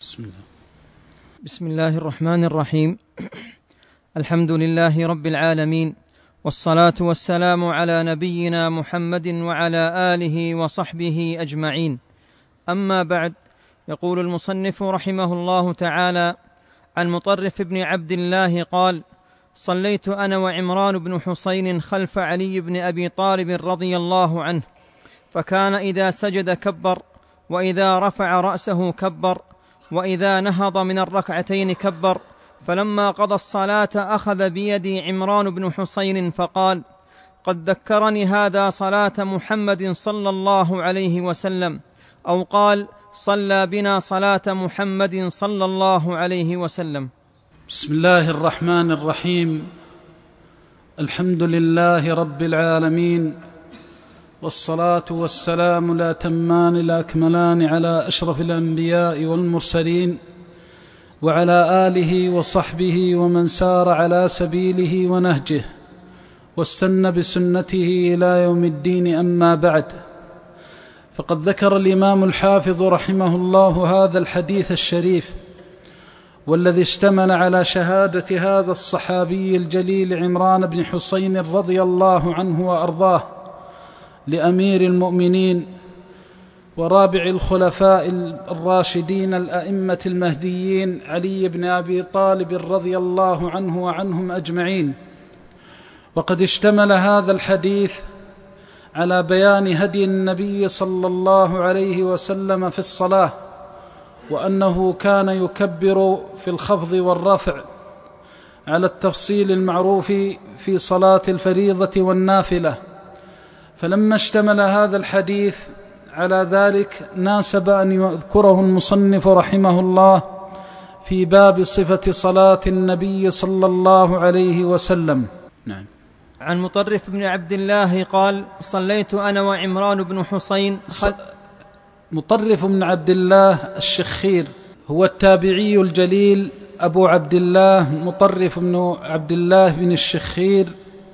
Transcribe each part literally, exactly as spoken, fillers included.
بسم الله بسم الله الرحمن الرحيم. الحمد لله رب العالمين، والصلاة والسلام على نبينا محمد وعلى آله وصحبه أجمعين. أما بعد، يقول المصنف رحمه الله تعالى عن مطرف بن عبد الله قال: صليت أنا وعمران بن حسين خلف علي بن أبي طالب رضي الله عنه، فكان إذا سجد كبر، وإذا رفع رأسه كبر، وإذا نهض من الركعتين كبر. فلما قضى الصلاة أخذ بيدي عمران بن حسين فقال: قد ذكرني هذا صلاة محمد صلى الله عليه وسلم، أو قال: صلى بنا صلاة محمد صلى الله عليه وسلم. بسم الله الرحمن الرحيم. الحمد لله رب العالمين، والصلاة والسلام الأتمان الأكملان على أشرف الأنبياء والمرسلين، وعلى آله وصحبه ومن سار على سبيله ونهجه واستنى بسنته إلى يوم الدين. أما بعد، فقد ذكر الإمام الحافظ رحمه الله هذا الحديث الشريف، والذي اشتمل على شهادة هذا الصحابي الجليل عمران بن حسين رضي الله عنه وأرضاه لأمير المؤمنين ورابع الخلفاء الراشدين الأئمة المهديين علي بن أبي طالب رضي الله عنه وعنهم أجمعين. وقد اشتمل هذا الحديث على بيان هدي النبي صلى الله عليه وسلم في الصلاة، وأنه كان يكبر في الخفض والرفع على التفصيل المعروف في صلاة الفريضة والنافلة. فلما اشتمل هذا الحديث على ذلك ناسب أن يذكره المصنف رحمه الله في باب صفة صلاة النبي صلى الله عليه وسلم. نعم. عن مطرف بن عبد الله قال: صليت أنا وعمران بن حسين خل... مطرف بن عبد الله الشخير هو التابعي الجليل أبو عبد الله مطرف بن عبد الله بن الشخير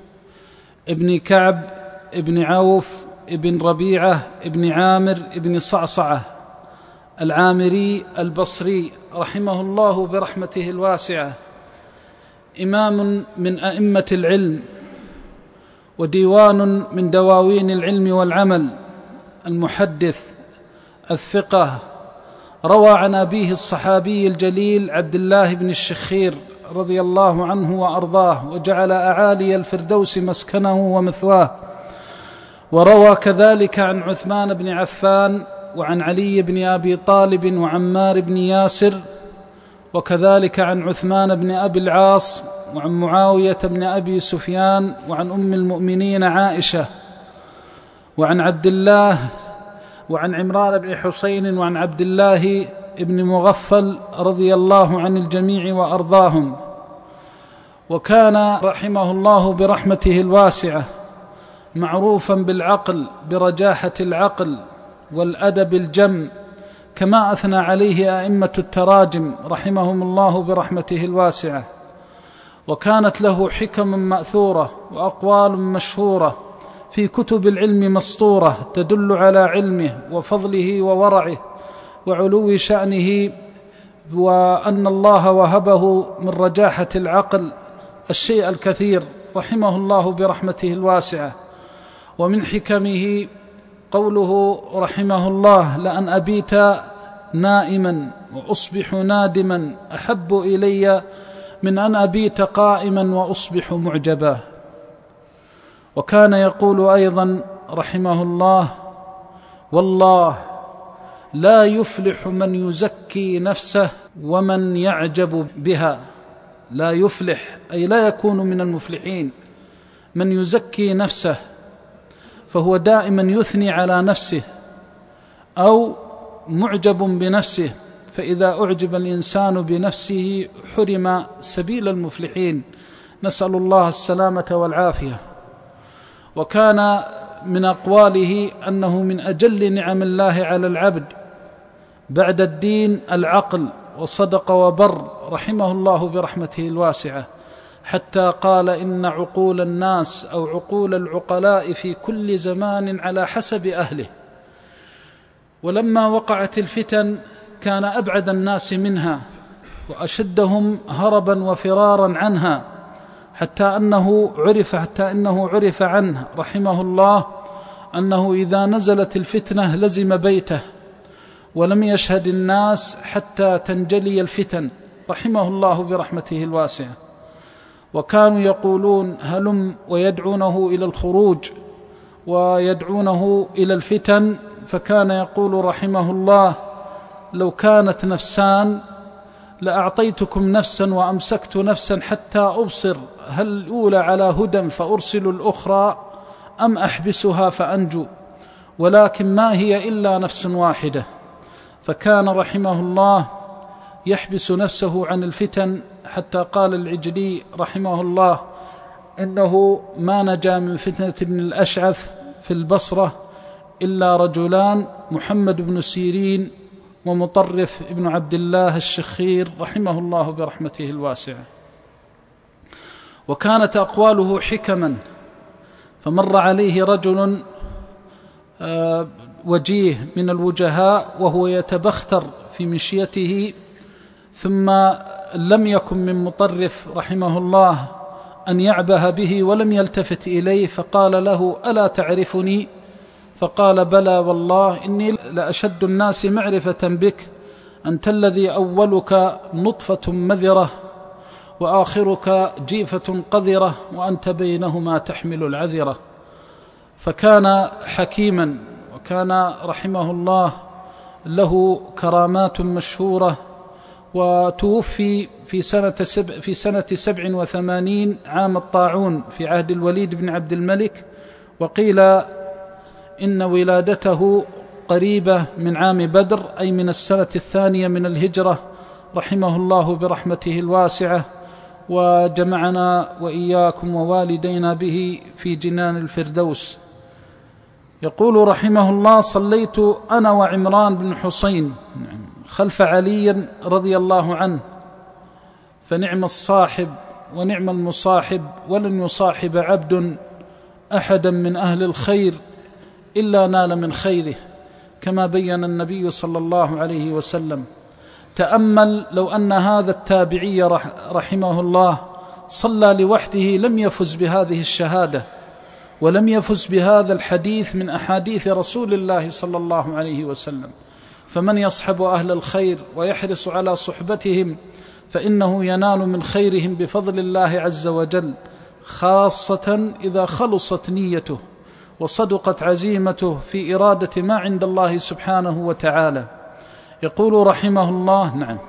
ابن كعب ابن عوف ابن ربيعة ابن عامر ابن صعصعة العامري البصري رحمه الله برحمته الواسعة، إمام من أئمة العلم وديوان من دواوين العلم والعمل، المحدث الثقة، روى عن أبيه الصحابي الجليل عبد الله بن الشخير رضي الله عنه وأرضاه، وجعل أعالي الفردوس مسكنه ومثواه. وروى كذلك عن عثمان بن عفان وعن علي بن أبي طالب وعمار بن ياسر، وكذلك عن عثمان بن أبي العاص وعن معاوية بن أبي سفيان وعن أم المؤمنين عائشة، وعن عبد الله وعن عمران بن حسين وعن عبد الله بن مغفل رضي الله عن الجميع وأرضاهم. وكان رحمه الله برحمته الواسعة معروفا بالعقل، برجاحة العقل والأدب الجم، كما أثنى عليه أئمة التراجم رحمهم الله برحمته الواسعة. وكانت له حكم مأثورة وأقوال مشهورة في كتب العلم مسطورة تدل على علمه وفضله وورعه وعلو شأنه، وأن الله وهبه من رجاحة العقل الشيء الكثير رحمه الله برحمته الواسعة. ومن حكمه قوله رحمه الله: لأن أبيت نائما وأصبح نادما أحب إلي من أن أبيت قائما وأصبح معجبا. وكان يقول أيضا رحمه الله: والله لا يفلح من يزكي نفسه ومن يعجب بها. لا يفلح أي لا يكون من المفلحين من يزكي نفسه، فهو دائما يثني على نفسه أو معجب بنفسه، فإذا أعجب الإنسان بنفسه حرم سبيل المفلحين، نسأل الله السلامة والعافية. وكان من أقواله أنه من أجل نعم الله على العبد بعد الدين العقل، وصدق وبر رحمه الله برحمته الواسعة، حتى قال: إن عقول الناس أو عقول العقلاء في كل زمان على حسب أهله. ولما وقعت الفتن كان أبعد الناس منها وأشدهم هربا وفرارا عنها، حتى أنه عرف حتى أنه عرف عنه رحمه الله أنه إذا نزلت الفتنة لزم بيته ولم يشهد الناس حتى تنجلي الفتن، رحمه الله برحمته الواسعة. وكانوا يقولون هلم، ويدعونه إلى الخروج ويدعونه إلى الفتن، فكان يقول رحمه الله: لو كانت نفسان لأعطيتكم نفسا وأمسكت نفسا حتى أبصر هل الأولى على هدى فأرسل الأخرى أم أحبسها فأنجو، ولكن ما هي إلا نفس واحدة. فكان رحمه الله يحبس نفسه عن الفتن، حتى قال العجلي رحمه الله إنه ما نجا من فتنة ابن الأشعث في البصرة إلا رجلان: محمد بن سيرين ومطرف ابن عبد الله الشخير، رحمه الله برحمته الواسعة. وكانت أقواله حكما، فمر عليه رجل وجيه من الوجهاء وهو يتبختر في مشيته، ثم لم يكن من مطرف رحمه الله أن يعبه به ولم يلتفت إليه، فقال له: ألا تعرفني؟ فقال: بلى والله، إني لأشد الناس معرفة بك، أنت الذي أولك نطفة مذرة وآخرك جيفة قذرة وأنت بينهما تحمل العذرة. فكان حكيما، وكان رحمه الله له كرامات مشهورة، وتوفي في سنة سبع, في سنة سبع وثمانين عام الطاعون في عهد الوليد بن عبد الملك، وقيل إن ولادته قريبة من عام بدر، أي من السنة الثانية من الهجرة، رحمه الله برحمته الواسعة، وجمعنا وإياكم ووالدينا به في جنان الفردوس. يقول رحمه الله: صليت أنا وعمران بن حسين خلف علي رضي الله عنه، فنعم الصاحب ونعم المصاحب، ولن يصاحب عبد أحدا من أهل الخير إلا نال من خيره، كما بين النبي صلى الله عليه وسلم. تأمل لو أن هذا التابعي رحمه الله صلى لوحده لم يفز بهذه الشهادة، ولم يفز بهذا الحديث من أحاديث رسول الله صلى الله عليه وسلم. فمن يصحب أهل الخير ويحرص على صحبتهم فإنه ينال من خيرهم بفضل الله عز وجل، خاصة إذا خلصت نيته وصدقت عزيمته في إرادة ما عند الله سبحانه وتعالى. يقول رحمه الله: نعم.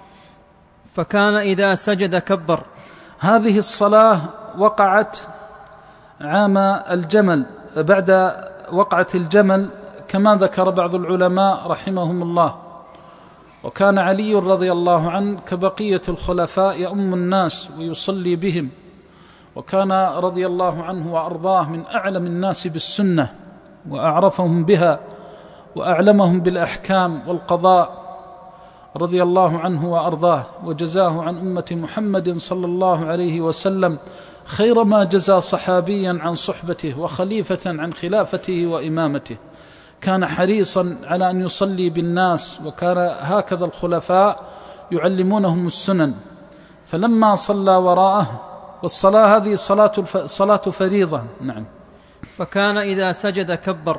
فكان إذا سجد كبر. هذه الصلاة وقعت عام الجمل، بعد وقعة الجمل كما ذكر بعض العلماء رحمهم الله. وكان علي رضي الله عنه كبقية الخلفاء يؤم الناس ويصلي بهم، وكان رضي الله عنه وأرضاه من أعلم الناس بالسنة وأعرفهم بها وأعلمهم بالأحكام والقضاء، رضي الله عنه وأرضاه، وجزاه عن أمة محمد صلى الله عليه وسلم خير ما جزى صحابيا عن صحبته وخليفة عن خلافته وإمامته. كان حريصا على أن يصلي بالناس، وكان هكذا الخلفاء يعلمونهم السنن. فلما صلى وراءه، والصلاة هذه صلاة, الف... صلاة فريضة. نعم. فكان إذا سجد كبر.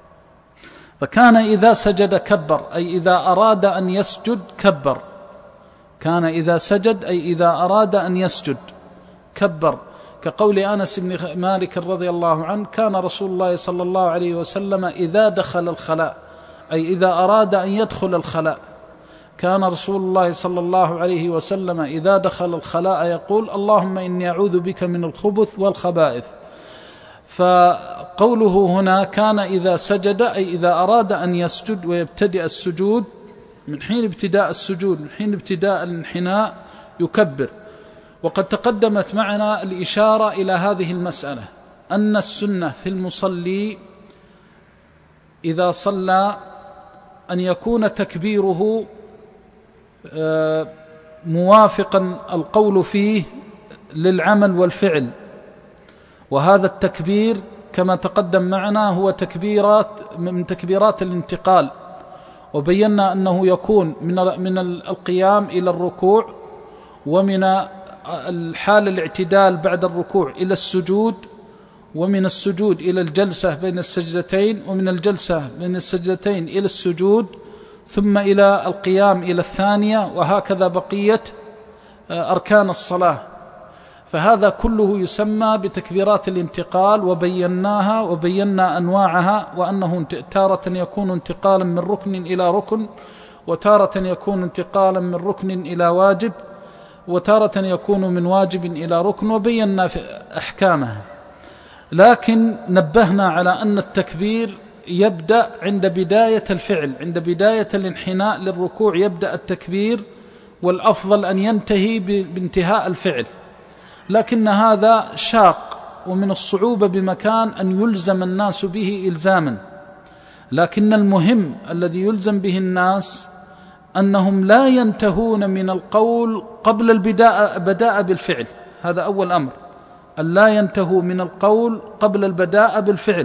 فكان إذا سجد كبر، أي إذا أراد أن يسجد كبر. كان إذا سجد أي إذا أراد أن يسجد كبر، كقول أنس بن مالك رضي الله عنه: كان رسول الله صلى الله عليه وسلم إذا دخل الخلاء، أي إذا أراد أن يدخل الخلاء، كان رسول الله صلى الله عليه وسلم إذا دخل الخلاء يقول: اللهم إني أعوذ بك من الخبث والخبائث. فقوله هنا كان إذا سجد أي إذا أراد أن يسجد ويبتدئ السجود، من حين ابتداء السجود، من حين ابتداء الانحناء يكبر. وقد تقدمت معنا الإشارة إلى هذه المسألة، أن السنة في المصلي إذا صلى أن يكون تكبيره موافقا القول فيه للعمل والفعل. وهذا التكبير كما تقدم معنا هو تكبيرات من تكبيرات الانتقال، وبينا أنه يكون من من القيام إلى الركوع، ومن الحال الاعتدال بعد الركوع إلى السجود، ومن السجود إلى الجلسة بين السجدتين، ومن الجلسة بين السجدتين إلى السجود، ثم إلى القيام إلى الثانية، وهكذا بقية أركان الصلاة. فهذا كله يسمى بتكبيرات الانتقال، وبيناها وبينا أنواعها، وأنه تارة يكون انتقالا من ركن إلى ركن، وتارة يكون انتقالا من ركن إلى واجب، وتارة يكون من واجب إلى ركن، وبينا في أحكامها. لكن نبهنا على أن التكبير يبدأ عند بداية الفعل، عند بداية الانحناء للركوع يبدأ التكبير، والأفضل أن ينتهي بانتهاء الفعل، لكن هذا شاق، ومن الصعوبة بمكان أن يلزم الناس به إلزاما. لكن المهم الذي يلزم به الناس أنهم لا ينتهون من القول قبل البداء بداء بالفعل، هذا أول أمر، أن لا ينتهوا من القول قبل البداء بالفعل،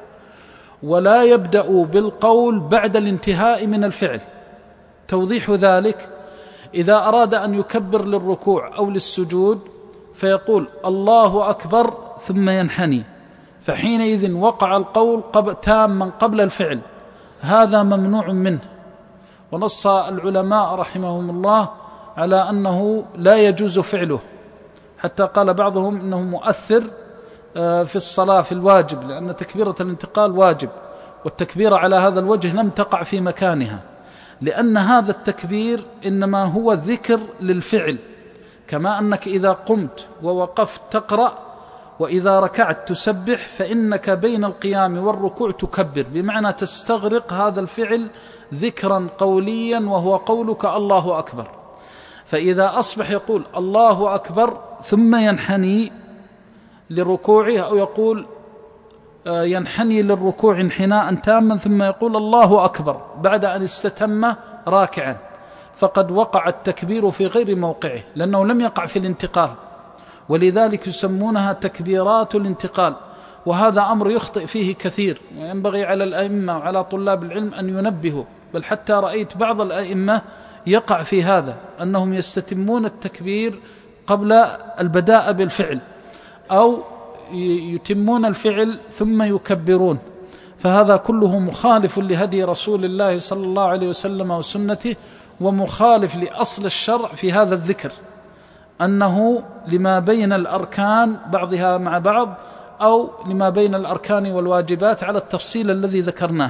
ولا يبدأوا بالقول بعد الانتهاء من الفعل. توضيح ذلك: إذا أراد أن يكبر للركوع أو للسجود فيقول الله أكبر ثم ينحني، فحينئذ وقع القول تاما قبل الفعل، هذا ممنوع منه. ونص العلماء رحمهم الله على أنه لا يجوز فعله، حتى قال بعضهم إنه مؤثر في الصلاة في الواجب، لأن تكبيرة الانتقال واجب، والتكبيرة على هذا الوجه لم تقع في مكانها، لأن هذا التكبير إنما هو ذكر للفعل، كما أنك إذا قمت ووقفت تقرأ، وإذا ركعت تسبح، فإنك بين القيام والركوع تكبر، بمعنى تستغرق هذا الفعل ذكرا قوليا، وهو قولك الله أكبر. فإذا أصبح يقول الله أكبر ثم ينحني لركوعه، أو يقول ينحني للركوع انحناء تاما ثم يقول الله أكبر بعد أن استتم راكعا، فقد وقع التكبير في غير موقعه، لأنه لم يقع في الانتقال، ولذلك يسمونها تكبيرات الانتقال. وهذا أمر يخطئ فيه كثير، وينبغي على الأئمة وعلى طلاب العلم أن ينبهوا، بل حتى رأيت بعض الأئمة يقع في هذا، أنهم يستتمون التكبير قبل البداء بالفعل، أو يتمون الفعل ثم يكبرون، فهذا كله مخالف لهدي رسول الله صلى الله عليه وسلم وسنته، ومخالف لأصل الشرع في هذا الذكر، أنه لما بين الأركان بعضها مع بعض، أو لما بين الأركان والواجبات على التفصيل الذي ذكرناه.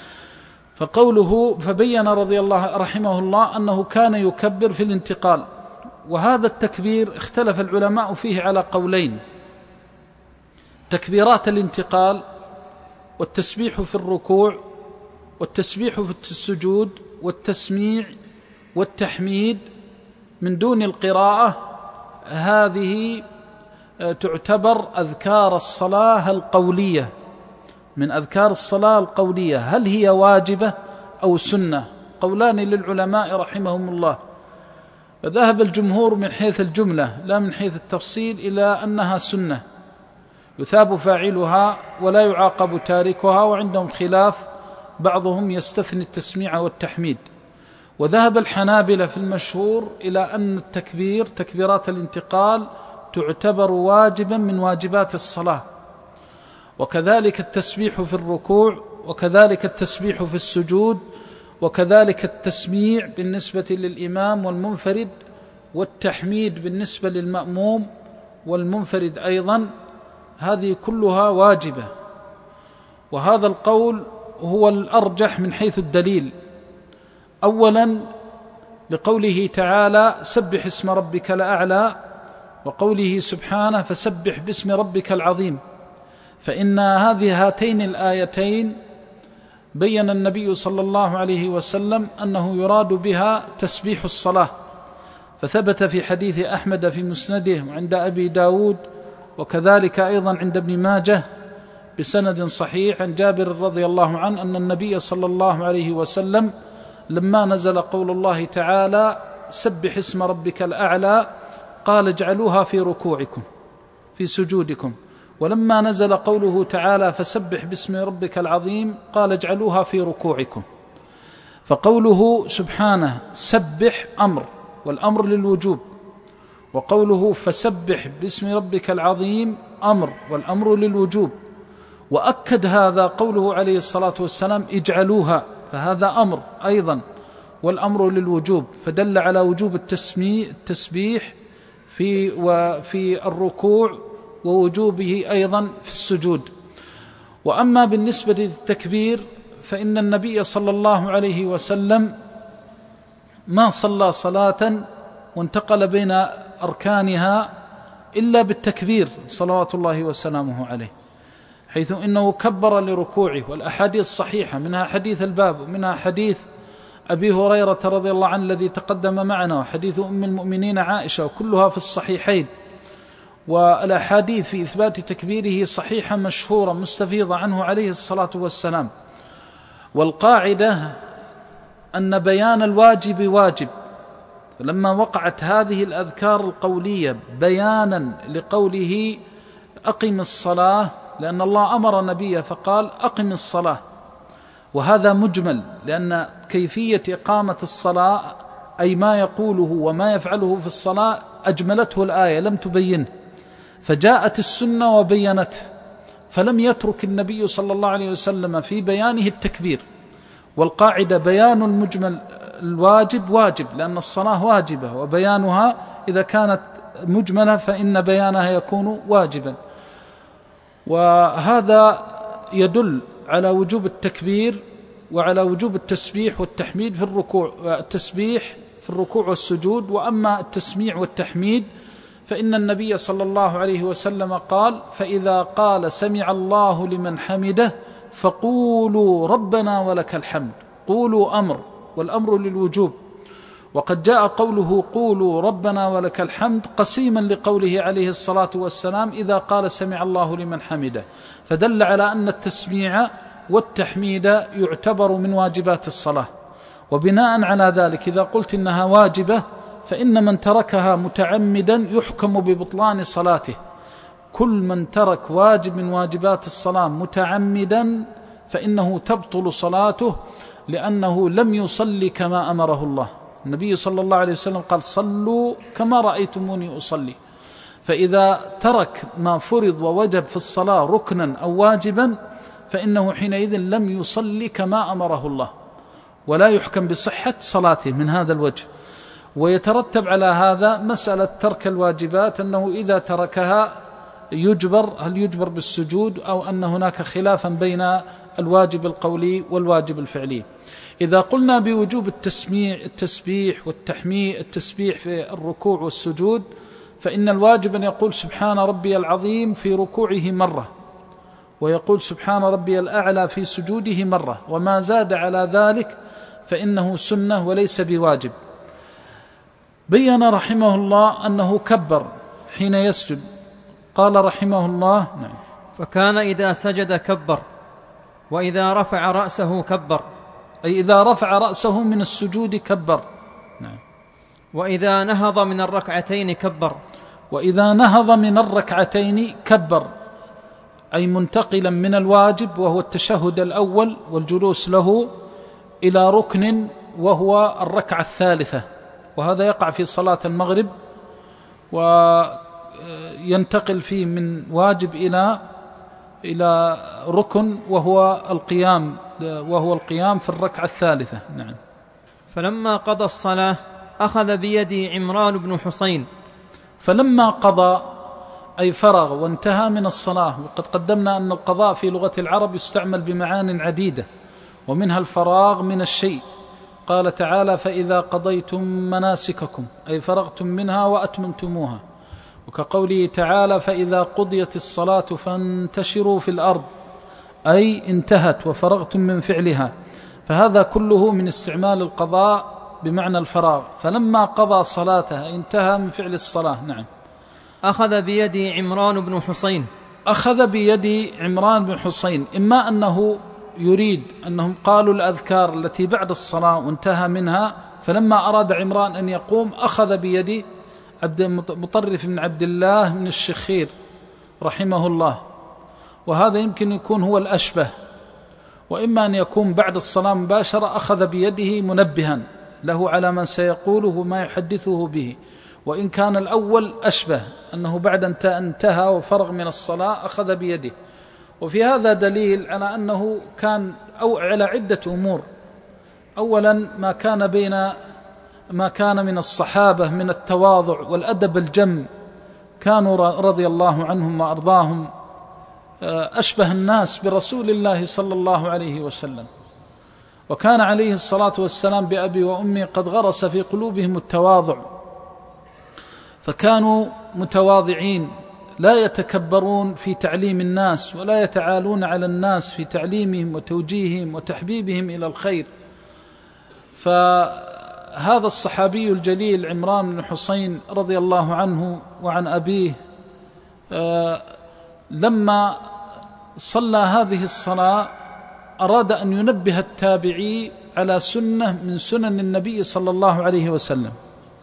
فقوله فبين رضي الله رحمه الله أنه كان يكبر في الانتقال، وهذا التكبير اختلف العلماء فيه على قولين: تكبيرات الانتقال، والتسبيح في الركوع، والتسبيح في السجود، والتسميع والتحميد من دون القراءة، هذه تعتبر أذكار الصلاة القولية، من أذكار الصلاة القولية. هل هي واجبة أو سنة؟ قولان للعلماء رحمهم الله. فذهب الجمهور من حيث الجملة لا من حيث التفصيل إلى أنها سنة يثاب فاعلها ولا يعاقب تاركها، وعندهم خلاف، بعضهم يستثني التسميع والتحميد. وذهب الحنابلة في المشهور إلى أن التكبير تكبيرات الانتقال تعتبر واجبا من واجبات الصلاة، وكذلك التسبيح في الركوع، وكذلك التسبيح في السجود، وكذلك التسميع بالنسبة للإمام والمنفرد، والتحميد بالنسبة للمأموم والمنفرد أيضا، هذه كلها واجبة. وهذا القول هو الأرجح من حيث الدليل، أولا لقوله تعالى سبح اسم ربك الأعلى، وقوله سبحانه فسبح باسم ربك العظيم، فإن هذه هاتين الآيتين بين النبي صلى الله عليه وسلم أنه يراد بها تسبيح الصلاة، فثبت في حديث أحمد في مسنده وعند أبي داود، وكذلك أيضا عند ابن ماجه بسند صحيح عن جابر رضي الله عنه أن النبي صلى الله عليه وسلم لما نزل قول الله تعالى سبح اسم ربك الأعلى قال اجعلوها في ركوعكم في سجودكم، ولما نزل قوله تعالى فسبح باسم ربك العظيم قال اجعلوها في ركوعكم. فقوله سبحانه سبح أمر، والأمر للوجوب، وقوله فسبح باسم ربك العظيم أمر، والأمر للوجوب. وأكد هذا قوله عليه الصلاة والسلام اجعلوها، فهذا أمر أيضا والأمر للوجوب، فدل على وجوب التسبيح في وفي الركوع ووجوبه أيضا في السجود. وأما بالنسبة للتكبير فإن النبي صلى الله عليه وسلم ما صلى صلاة وانتقل بين أركانها إلا بالتكبير صلوات الله وسلامه عليه، حيث إنه كبر لركوعه، والأحاديث صحيحة، منها حديث الباب، ومنها حديث أبي هريرة رضي الله عنه الذي تقدم معنا، وحديث أم المؤمنين عائشة، وكلها في الصحيحين. والأحاديث في إثبات تكبيره صحيحة مشهورة مستفيضة عنه عليه الصلاة والسلام. والقاعدة أن بيان الواجب واجب، فلما وقعت هذه الأذكار القولية بيانا لقوله أقم الصلاة، لأن الله أمر نبيه فقال أقم الصلاة، وهذا مجمل، لأن كيفية إقامة الصلاة أي ما يقوله وما يفعله في الصلاة أجملته الآية لم تبينه، فجاءت السنة وبينته، فلم يترك النبي صلى الله عليه وسلم في بيانه التكبير. والقاعدة بيان المجمل الواجب واجب، لأن الصلاة واجبة، وبيانها إذا كانت مجملة فإن بيانها يكون واجبا. وهذا يدل على وجوب التكبير وعلى وجوب التسبيح والتحميد في الركوع، التسبيح في الركوع والسجود. وأما التسميع والتحميد فإن النبي صلى الله عليه وسلم قال فإذا قال سمع الله لمن حمده فقولوا ربنا ولك الحمد، قولوا أمر، والأمر للوجوب. وقد جاء قوله قولوا ربنا ولك الحمد قسيما لقوله عليه الصلاة والسلام إذا قال سمع الله لمن حمده، فدل على أن التسميع والتحميد يعتبر من واجبات الصلاة. وبناء على ذلك إذا قلت إنها واجبة فإن من تركها متعمدا يحكم ببطلان صلاته. كل من ترك واجب من واجبات الصلاة متعمدا فإنه تبطل صلاته، لأنه لم يصلي كما أمره الله. النبي صلى الله عليه وسلم قال صلوا كما رأيتموني أصلي. فإذا ترك ما فرض ووجب في الصلاة ركنا أو واجبا فإنه حينئذ لم يصلي كما أمره الله، ولا يحكم بصحة صلاته من هذا الوجه. ويترتب على هذا مسألة ترك الواجبات، أنه إذا تركها يجبر، هل يجبر بالسجود أو أن هناك خلافا بين الواجب القولي والواجب الفعلي. إذا قلنا بوجوب التسميع التسبيح والتحميد، التسبيح في الركوع والسجود، فإن الواجب أن يقول سبحان ربي العظيم في ركوعه مرة، ويقول سبحان ربي الأعلى في سجوده مرة، وما زاد على ذلك فإنه سنة وليس بواجب. بين رحمه الله أنه كبر حين يسجد، قال رحمه الله نعم فكان إذا سجد كبر، وإذا رفع رأسه كبر، أي إذا رفع رأسه من السجود كبر، نعم. وإذا نهض من الركعتين كبر، وإذا نهض من الركعتين كبر، أي منتقلا من الواجب وهو التشهد الأول والجلوس له إلى ركن وهو الركعة الثالثة، وهذا يقع في صلاة المغرب، وينتقل فيه من واجب إلى إلى ركن وهو القيام وهو القيام في الركعة الثالثة، نعم. فلما قضى الصلاة أخذ بيدي عمران بن حسين. فلما قضى أي فرغ وانتهى من الصلاة، وقد قدمنا أن القضاء في لغة العرب يستعمل بمعان عديدة، ومنها الفراغ من الشيء. قال تعالى فإذا قضيتم مناسككم، أي فرغتم منها وأتممتموها. وكقوله تعالى فإذا قضيت الصلاة فانتشروا في الأرض، أي انتهت وفرغتم من فعلها. فهذا كله من استعمال القضاء بمعنى الفراغ. فلما قضى صلاته انتهى من فعل الصلاة، نعم. أخذ بيدي عمران بن حسين. أخذ بيدي عمران بن حسين، إما أنه يريد أنهم قالوا الأذكار التي بعد الصلاة وانتهى منها، فلما أراد عمران أن يقوم أخذ بيدي عبد مطرف بن عبد الله من الشخير رحمه الله، وهذا يمكن يكون هو الأشبه. وإما أن يكون بعد الصلاة مباشرة أخذ بيده منبها له على ما سيقوله وما يحدثه به، وإن كان الأول أشبه أنه بعد أن انتهى وفرغ من الصلاة أخذ بيده. وفي هذا دليل على أنه كان أو على عدة أمور. أولا ما كان بين ما كان من الصحابة من التواضع والأدب الجم، كانوا رضي الله عنهم وأرضاهم أشبه الناس برسول الله صلى الله عليه وسلم، وكان عليه الصلاة والسلام بأبي وأمي قد غرس في قلوبهم التواضع، فكانوا متواضعين لا يتكبرون في تعليم الناس ولا يتعالون على الناس في تعليمهم وتوجيههم وتحبيبهم إلى الخير. فهذا الصحابي الجليل عمران بن حسين رضي الله عنه وعن أبيه لما صلى هذه الصلاة أراد أن ينبه التابعي على سنة من سنن النبي صلى الله عليه وسلم،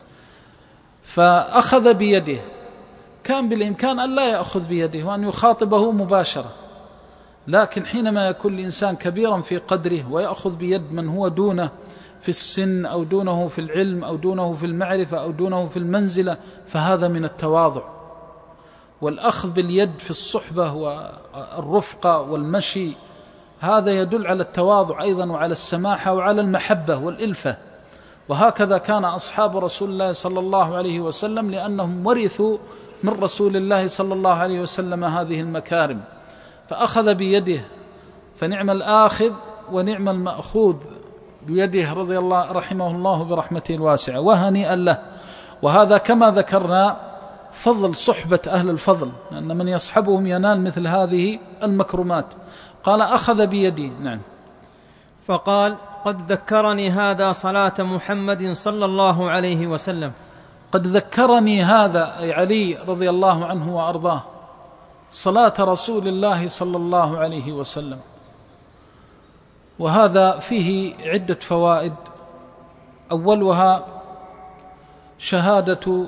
فأخذ بيده. كان بالإمكان أن لا يأخذ بيده وأن يخاطبه مباشرة، لكن حينما يكون الإنسان كبيرا في قدره ويأخذ بيد من هو دونه في السن أو دونه في العلم أو دونه في المعرفة أو دونه في المنزلة، فهذا من التواضع. والأخذ باليد في الصحبة والرفقة والمشي هذا يدل على التواضع أيضا وعلى السماحة وعلى المحبة والإلفة. وهكذا كان أصحاب رسول الله صلى الله عليه وسلم، لأنهم ورثوا من رسول الله صلى الله عليه وسلم هذه المكارم، فأخذ بيده، فنعم الآخذ ونعم المأخوذ بيده رضي الله رحمه الله برحمته الواسعة، وهنيئا له. وهذا كما ذكرنا فضل صحبة أهل الفضل، لأن من يصحبهم ينال مثل هذه المكرمات. قال أخذ بيدي. نعم. فقال: قد ذكرني هذا صلاة محمد صلى الله عليه وسلم. قد ذكرني هذا أي علي رضي الله عنه وأرضاه صلاة رسول الله صلى الله عليه وسلم. وهذا فيه عدة فوائد. أولها شهادة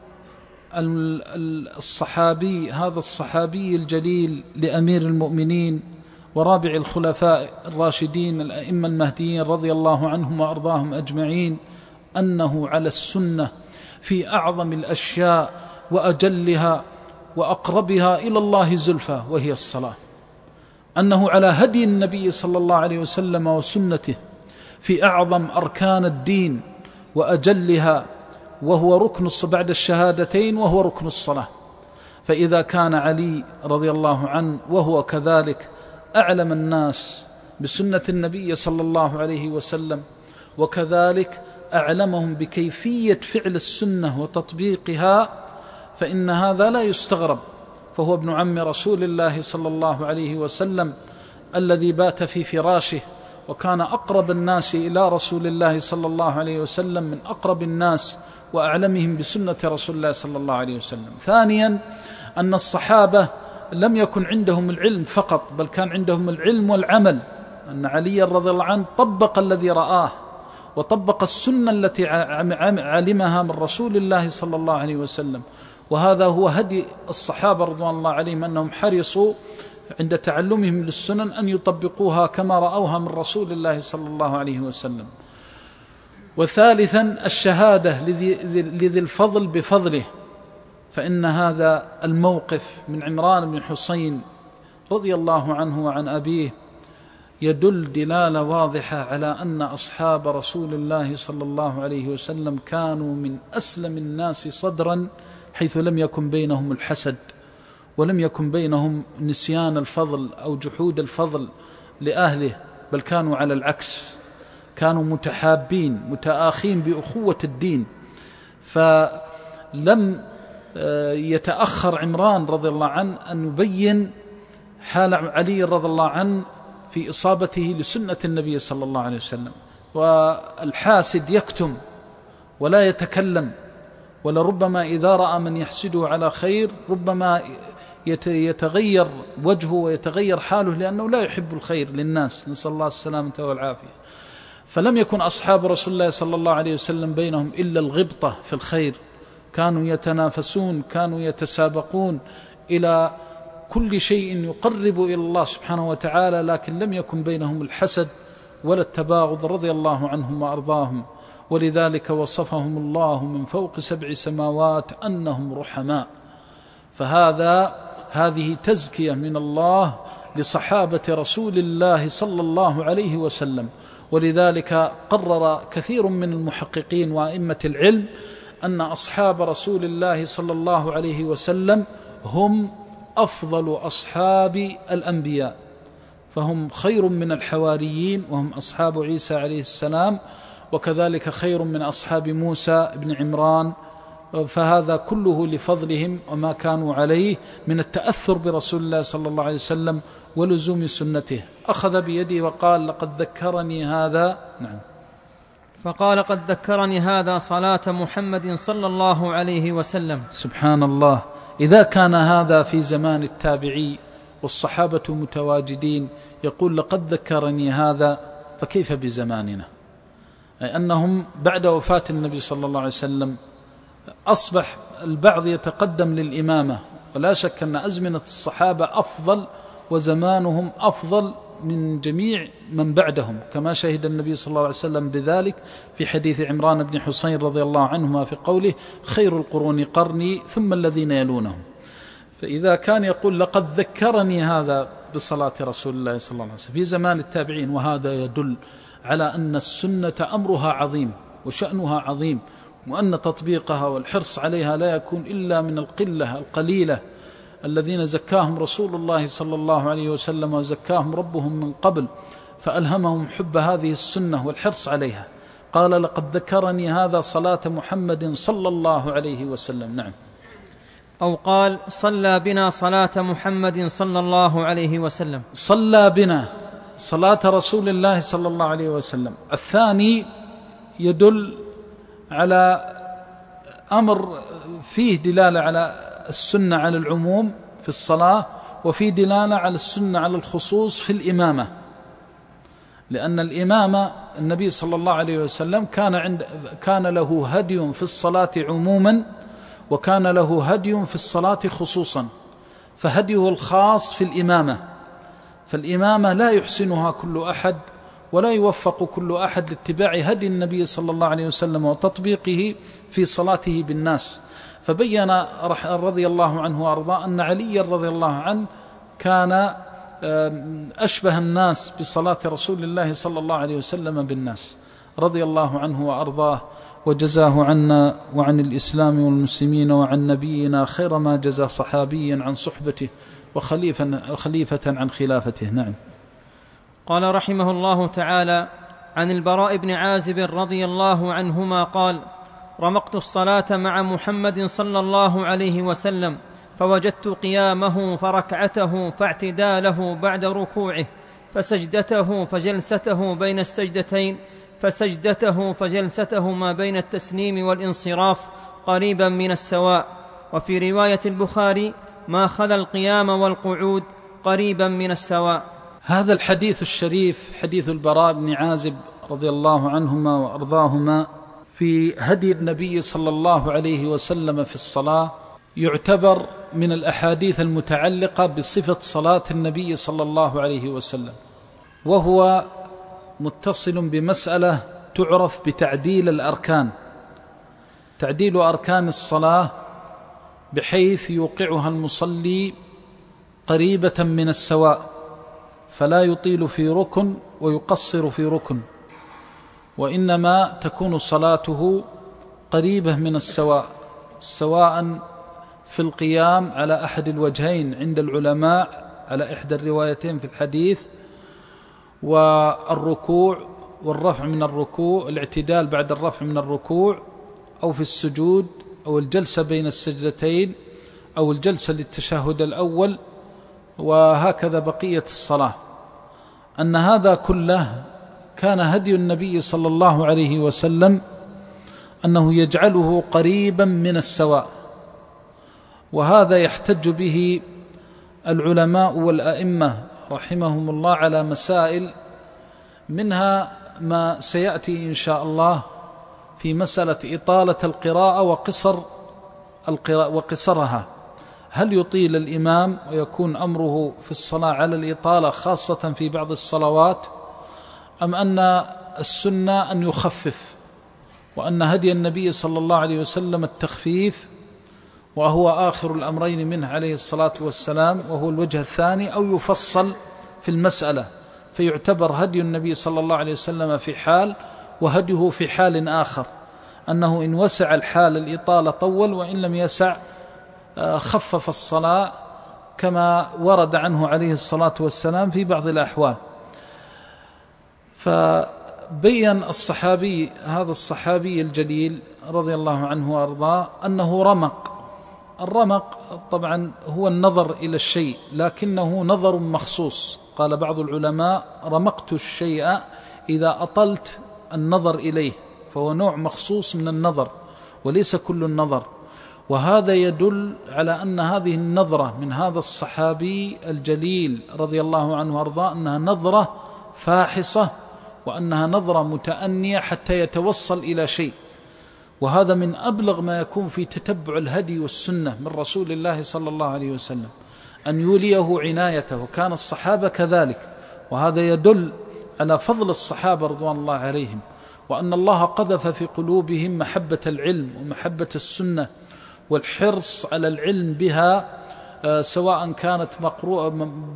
الصحابي هذا الصحابي الجليل لأمير المؤمنين ورابع الخلفاء الراشدين الأئمة المهديين رضي الله عنهم وأرضاهم أجمعين، أنه على السنة في أعظم الأشياء وأجلها وأقربها إلى الله زلفى، وهي الصلاة. أنه على هدي النبي صلى الله عليه وسلم وسنته في أعظم أركان الدين وأجلها، وهو ركن بعد الشهادتين، وهو ركن الصلاة. فإذا كان علي رضي الله عنه وهو كذلك أعلم الناس بسنة النبي صلى الله عليه وسلم، وكذلك أعلمهم بكيفية فعل السنة وتطبيقها، فإن هذا لا يستغرب، فهو ابن عم رسول الله صلى الله عليه وسلم الذي بات في فراشه، وكان أقرب الناس إلى رسول الله صلى الله عليه وسلم من أقرب الناس وأعلمهم بسنة رسول الله صلى الله عليه وسلم. ثانيا أن الصحابة لم يكن عندهم العلم فقط، بل كان عندهم العلم والعمل. أن علي رضي الله عنه طبق الذي رآه وطبق السنة التي علمها من رسول الله صلى الله عليه وسلم. وهذا هو هدي الصحابة رضوان الله عليهم، أنهم حرصوا عند تعلمهم للسنن أن يطبقوها كما رأوها من رسول الله صلى الله عليه وسلم. وثالثا الشهادة لذي الفضل بفضله، فإن هذا الموقف من عمران بن حسين رضي الله عنه وعن أبيه يدل دلالة واضحة على أن أصحاب رسول الله صلى الله عليه وسلم كانوا من أسلم الناس صدرا، حيث لم يكن بينهم الحسد ولم يكن بينهم نسيان الفضل أو جحود الفضل لأهله، بل كانوا على العكس، كانوا متحابين متآخين بأخوة الدين. فلم يتأخر عمران رضي الله عنه أن يبين حال علي رضي الله عنه في إصابته لسنة النبي صلى الله عليه وسلم. والحاسد يكتم ولا يتكلم، ولربما إذا رأى من يحسده على خير ربما يتغير وجهه ويتغير حاله، لأنه لا يحب الخير للناس، نسأل الله السلامة والعافية. فلم يكن أصحاب رسول الله صلى الله عليه وسلم بينهم إلا الغبطة في الخير، كانوا يتنافسون، كانوا يتسابقون إلى كل شيء يقرب إلى الله سبحانه وتعالى، لكن لم يكن بينهم الحسد ولا التباغض رضي الله عنهم وأرضاهم. ولذلك وصفهم الله من فوق سبع سماوات أنهم رحماء. فهذا هذه تزكية من الله لصحابة رسول الله صلى الله عليه وسلم. ولذلك قرر كثير من المحققين وأئمة العلم أن أصحاب رسول الله صلى الله عليه وسلم هم أفضل أصحاب الأنبياء، فهم خير من الحواريين وهم أصحاب عيسى عليه السلام، وكذلك خير من أصحاب موسى بن عمران. فهذا كله لفضلهم وما كانوا عليه من التأثر برسول الله صلى الله عليه وسلم ولزوم سنته. أخذ بيدي وقال: لقد ذكرني هذا. نعم. فقال: قد ذكرني هذا صلاة محمد صلى الله عليه وسلم. سبحان الله. إذا كان هذا في زمان التابعي والصحابة متواجدين يقول لقد ذكرني هذا، فكيف بزماننا؟ أي أنهم بعد وفاة النبي صلى الله عليه وسلم أصبح البعض يتقدم للإمامة، ولا شك أن أزمنة الصحابة أفضل وزمانهم أفضل من جميع من بعدهم، كما شهد النبي صلى الله عليه وسلم بذلك في حديث عمران بن حسين رضي الله عنهما في قوله: خير القرون قرني ثم الذين يلونهم. فإذا كان يقول لقد ذكرني هذا بصلاة رسول الله صلى الله عليه وسلم في زمان التابعين، وهذا يدل على أن السنة أمرها عظيم وشأنها عظيم، وأن تطبيقها والحرص عليها لا يكون إلا من القلة القليلة الذين زكاهم رسول الله صلى الله عليه وسلم وزكاهم ربهم من قبل، فألهمهم حب هذه السنة والحرص عليها. قال: لقد ذكرني هذا صلاة محمد صلى الله عليه وسلم. نعم. أو قال: صلى بنا صلاة محمد صلى الله عليه وسلم. صلى بنا صلاة رسول الله صلى الله عليه وسلم. الثاني يدل على أمر فيه دلالة على السنة على العموم في الصلاة، وفي دلالة على السنة على الخصوص في الإمامة، لأن الإمامة النبي صلى الله عليه وسلم كان عند كان له هدي في الصلاة عموما، وكان له هدي في الصلاة خصوصا، فهديه الخاص في الإمامة. فالإمامة لا يحسنها كل أحد، ولا يوفق كل أحد لاتباع هدي النبي صلى الله عليه وسلم وتطبيقه في صلاته بالناس. فبين رضي الله عنه وأرضاه أن علي رضي الله عنه كان أشبه الناس بصلاة رسول الله صلى الله عليه وسلم بالناس، رضي الله عنه وأرضاه، وجزاه عنا وعن الإسلام والمسلمين وعن نبينا خير ما جزى صحابيا عن صحبته وخليفة عن خلافته. نعم. قال رحمه الله تعالى: عن البراء بن عازب رضي الله عنهما قال: رمقت الصلاة مع محمد صلى الله عليه وسلم، فوجدت قيامه فركعته فاعتداله بعد ركوعه، فسجدته فجلسته بين السجدتين، فسجدته فجلسته ما بين التسليم والانصراف قريبا من السواء. وفي رواية البخاري: ما خلا القيام والقعود قريبا من السواء. هذا الحديث الشريف حديث البراء بن عازب رضي الله عنهما وأرضاهما في هدي النبي صلى الله عليه وسلم في الصلاة، يعتبر من الأحاديث المتعلقة بصفة صلاة النبي صلى الله عليه وسلم، وهو متصل بمسألة تعرف بتعديل الأركان، تعديل أركان الصلاة بحيث يوقعها المصلي قريبة من السواء، فلا يطيل في ركن ويقصر في ركن، وإنما تكون صلاته قريبة من السواء، سواء في القيام على أحد الوجهين عند العلماء على إحدى الروايتين في الحديث، والركوع والرفع من الركوع، الاعتدال بعد الرفع من الركوع، أو في السجود، أو الجلسة بين السجدتين، أو الجلسة للتشهد الأول، وهكذا بقية الصلاة. أن هذا كله كان هدي النبي صلى الله عليه وسلم أنه يجعله قريبا من السواء، وهذا يحتج به العلماء والأئمة رحمهم الله على مسائل، منها ما سيأتي إن شاء الله في مسألة إطالة القراءة وقصر القراءة وقصرها. هل يطيل الإمام ويكون أمره في الصلاة على الإطالة خاصة في بعض الصلوات، أم أن السنة أن يخفف، وأن هدي النبي صلى الله عليه وسلم التخفيف وهو آخر الأمرين منه عليه الصلاة والسلام، وهو الوجه الثاني، أو يفصل في المسألة فيعتبر هدي النبي صلى الله عليه وسلم في حال وهديه في حال آخر، أنه إن وسع الحال الإطالة طول، وإن لم يسع خفف الصلاة كما ورد عنه عليه الصلاة والسلام في بعض الأحوال. فبين الصحابي هذا الصحابي الجليل رضي الله عنه وأرضاه أنه رمق. الرمق طبعا هو النظر إلى الشيء، لكنه نظر مخصوص. قال بعض العلماء: رمقت الشيء إذا أطلت النظر إليه، فهو نوع مخصوص من النظر وليس كل النظر. وهذا يدل على أن هذه النظرة من هذا الصحابي الجليل رضي الله عنه وأرضاه أنها نظرة فاحصة، وأنها نظرة متأنية حتى يتوصل إلى شيء. وهذا من أبلغ ما يكون في تتبع الهدي والسنة من رسول الله صلى الله عليه وسلم، أن يوليه عنايته. كان الصحابة كذلك، وهذا يدل على فضل الصحابة رضوان الله عليهم، وأن الله قذف في قلوبهم محبة العلم ومحبة السنة والحرص على العلم بها، سواء كانت مقروءة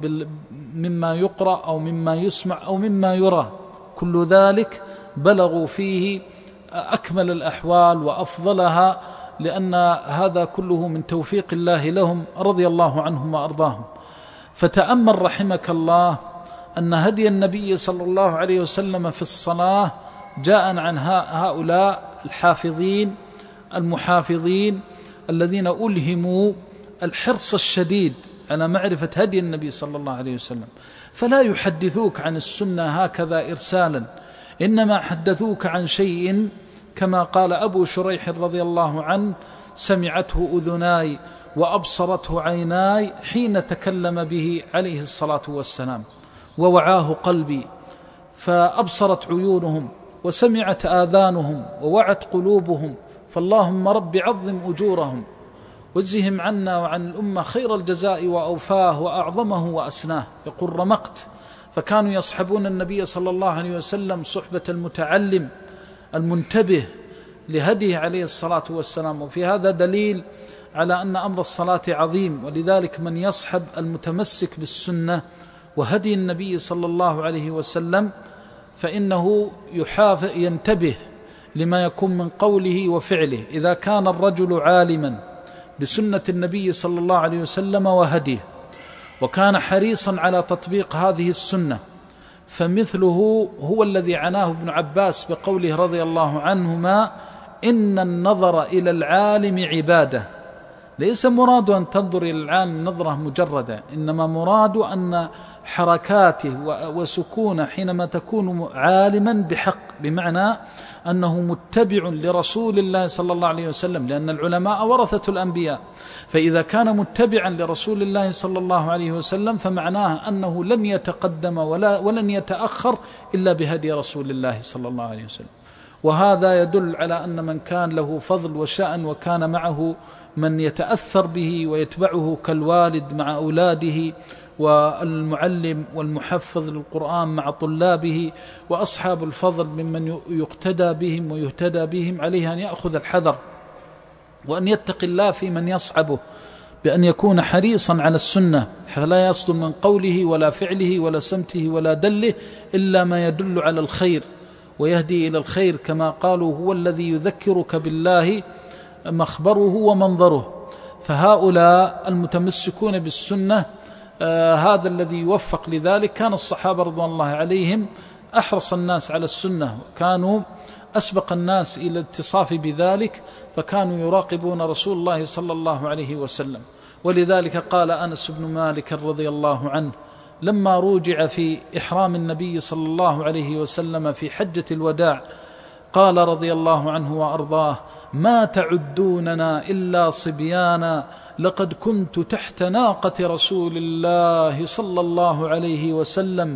مما يقرأ أو مما يسمع أو مما يرى، كل ذلك بلغوا فيه أكمل الأحوال وأفضلها، لأن هذا كله من توفيق الله لهم رضي الله عنهم وأرضاهم. فتأمل رحمك الله أن هدي النبي صلى الله عليه وسلم في الصلاة جاء عن هؤلاء الحافظين المحافظين الذين ألهموا الحرص الشديد على معرفة هدي النبي صلى الله عليه وسلم، فلا يحدثوك عن السنة هكذا إرسالا، إنما حدثوك عن شيء كما قال أبو شريح رضي الله عنه: سمعته أذناي وأبصرته عيناي حين تكلم به عليه الصلاة والسلام، ووعاه قلبي، فأبصرت عيونهم وسمعت آذانهم ووعت قلوبهم، فاللهم رب عظم أجورهم وجزهم عنا وعن الأمة خير الجزاء وأوفاه وأعظمه وأسناه. يقول: رمقت. فكانوا يصحبون النبي صلى الله عليه وسلم صحبة المتعلم المنتبه لهديه عليه الصلاة والسلام. وفي هذا دليل على أن أمر الصلاة عظيم، ولذلك من يصحب المتمسك بالسنة وهدي النبي صلى الله عليه وسلم فإنه يحافظ ينتبه لما يكون من قوله وفعله. إذا كان الرجل عالما بسنة النبي صلى الله عليه وسلم وهديه، وكان حريصا على تطبيق هذه السنة، فمثله هو الذي عناه ابن عباس بقوله رضي الله عنهما: إن النظر إلى العالم عبادة. ليس مراد أن تنظر إلى العالم نظرة مجردة، إنما مراد أن حركاته وسكونه حينما تكون عالما بحق، بمعنى أنه متبع لرسول الله صلى الله عليه وسلم، لأن العلماء ورثة الأنبياء، فإذا كان متبعا لرسول الله صلى الله عليه وسلم فمعناه أنه لن يتقدم ولا ولن يتأخر إلا بهدي رسول الله صلى الله عليه وسلم. وهذا يدل على أن من كان له فضل وشأن وكان معه من يتأثر به ويتبعه كالوالد مع أولاده، والمعلم والمحفظ للقرآن مع طلابه، وأصحاب الفضل ممن يقتدى بهم ويهتدى بهم، عليه أن يأخذ الحذر وأن يتقي الله في من يصحبه، بأن يكون حريصا على السنة، فلا يصدر من قوله ولا فعله ولا سمته ولا دله إلا ما يدل على الخير ويهدي إلى الخير، كما قالوا: هو الذي يذكرك بالله مخبره ومنظره. فهؤلاء المتمسكون بالسنة آه هذا الذي يوفق لذلك. كان الصحابة رضوان الله عليهم أحرص الناس على السنة، كانوا أسبق الناس إلى الاتصاف بذلك، فكانوا يراقبون رسول الله صلى الله عليه وسلم. ولذلك قال أنس بن مالك رضي الله عنه لما روجع في إحرام النبي صلى الله عليه وسلم في حجة الوداع، قال رضي الله عنه وأرضاه: ما تعدوننا إلا صبيانا، لقد كنت تحت ناقة رسول الله صلى الله عليه وسلم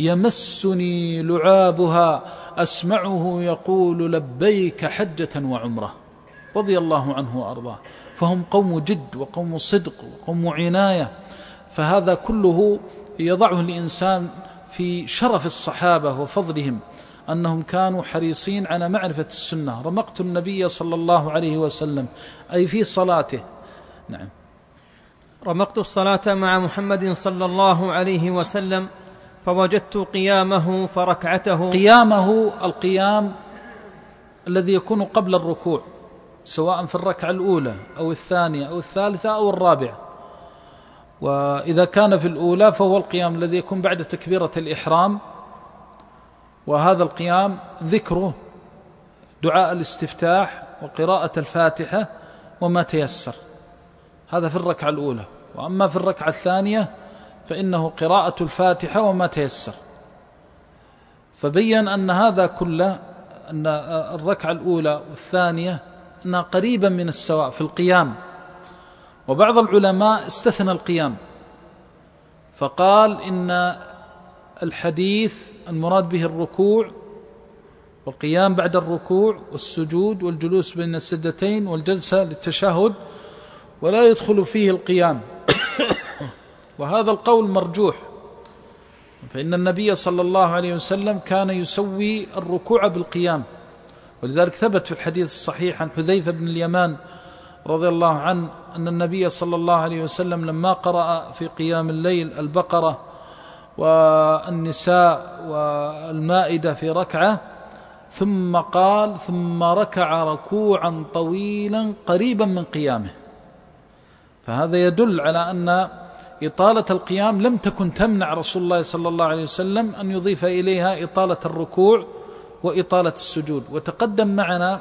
يمسني لعابها أسمعه يقول لبيك حجة وعمرة. رضي الله عنه وأرضاه. فهم قوم جد وقوم صدق وقوم عناية، فهذا كله يضعه الإنسان في شرف الصحابة وفضلهم، أنهم كانوا حريصين على معرفة السنة. رمقت النبي صلى الله عليه وسلم أي في صلاته. نعم. رمقت الصلاة مع محمد صلى الله عليه وسلم فوجدت قيامه فركعته. قيامه القيام الذي يكون قبل الركوع، سواء في الركعة الأولى أو الثانية أو الثالثة أو الرابعة. وإذا كان في الأولى فهو القيام الذي يكون بعد تكبيرة الإحرام، وهذا القيام ذكره دعاء الاستفتاح وقراءة الفاتحة وما تيسر، هذا في الركعة الأولى. وأما في الركعة الثانية فإنه قراءة الفاتحة وما تيسر. فبين أن هذا كله، أن الركعة الأولى والثانية أنها قريبا من السواء في القيام. وبعض العلماء استثنى القيام فقال إن الحديث المراد به الركوع والقيام بعد الركوع والسجود والجلوس بين السجدتين والجلسة للتشهد، ولا يدخل فيه القيام. وهذا القول مرجوح، فإن النبي صلى الله عليه وسلم كان يسوي الركوع بالقيام، ولذلك ثبت في الحديث الصحيح عن حذيفة بن اليمان رضي الله عنه أن النبي صلى الله عليه وسلم لما قرأ في قيام الليل البقرة والنساء والمائدة في ركعة ثم قال ثم ركع ركوعا طويلا قريبا من قيامه، فهذا يدل على أن إطالة القيام لم تكن تمنع رسول الله صلى الله عليه وسلم أن يضيف إليها إطالة الركوع وإطالة السجود. وتقدم معنا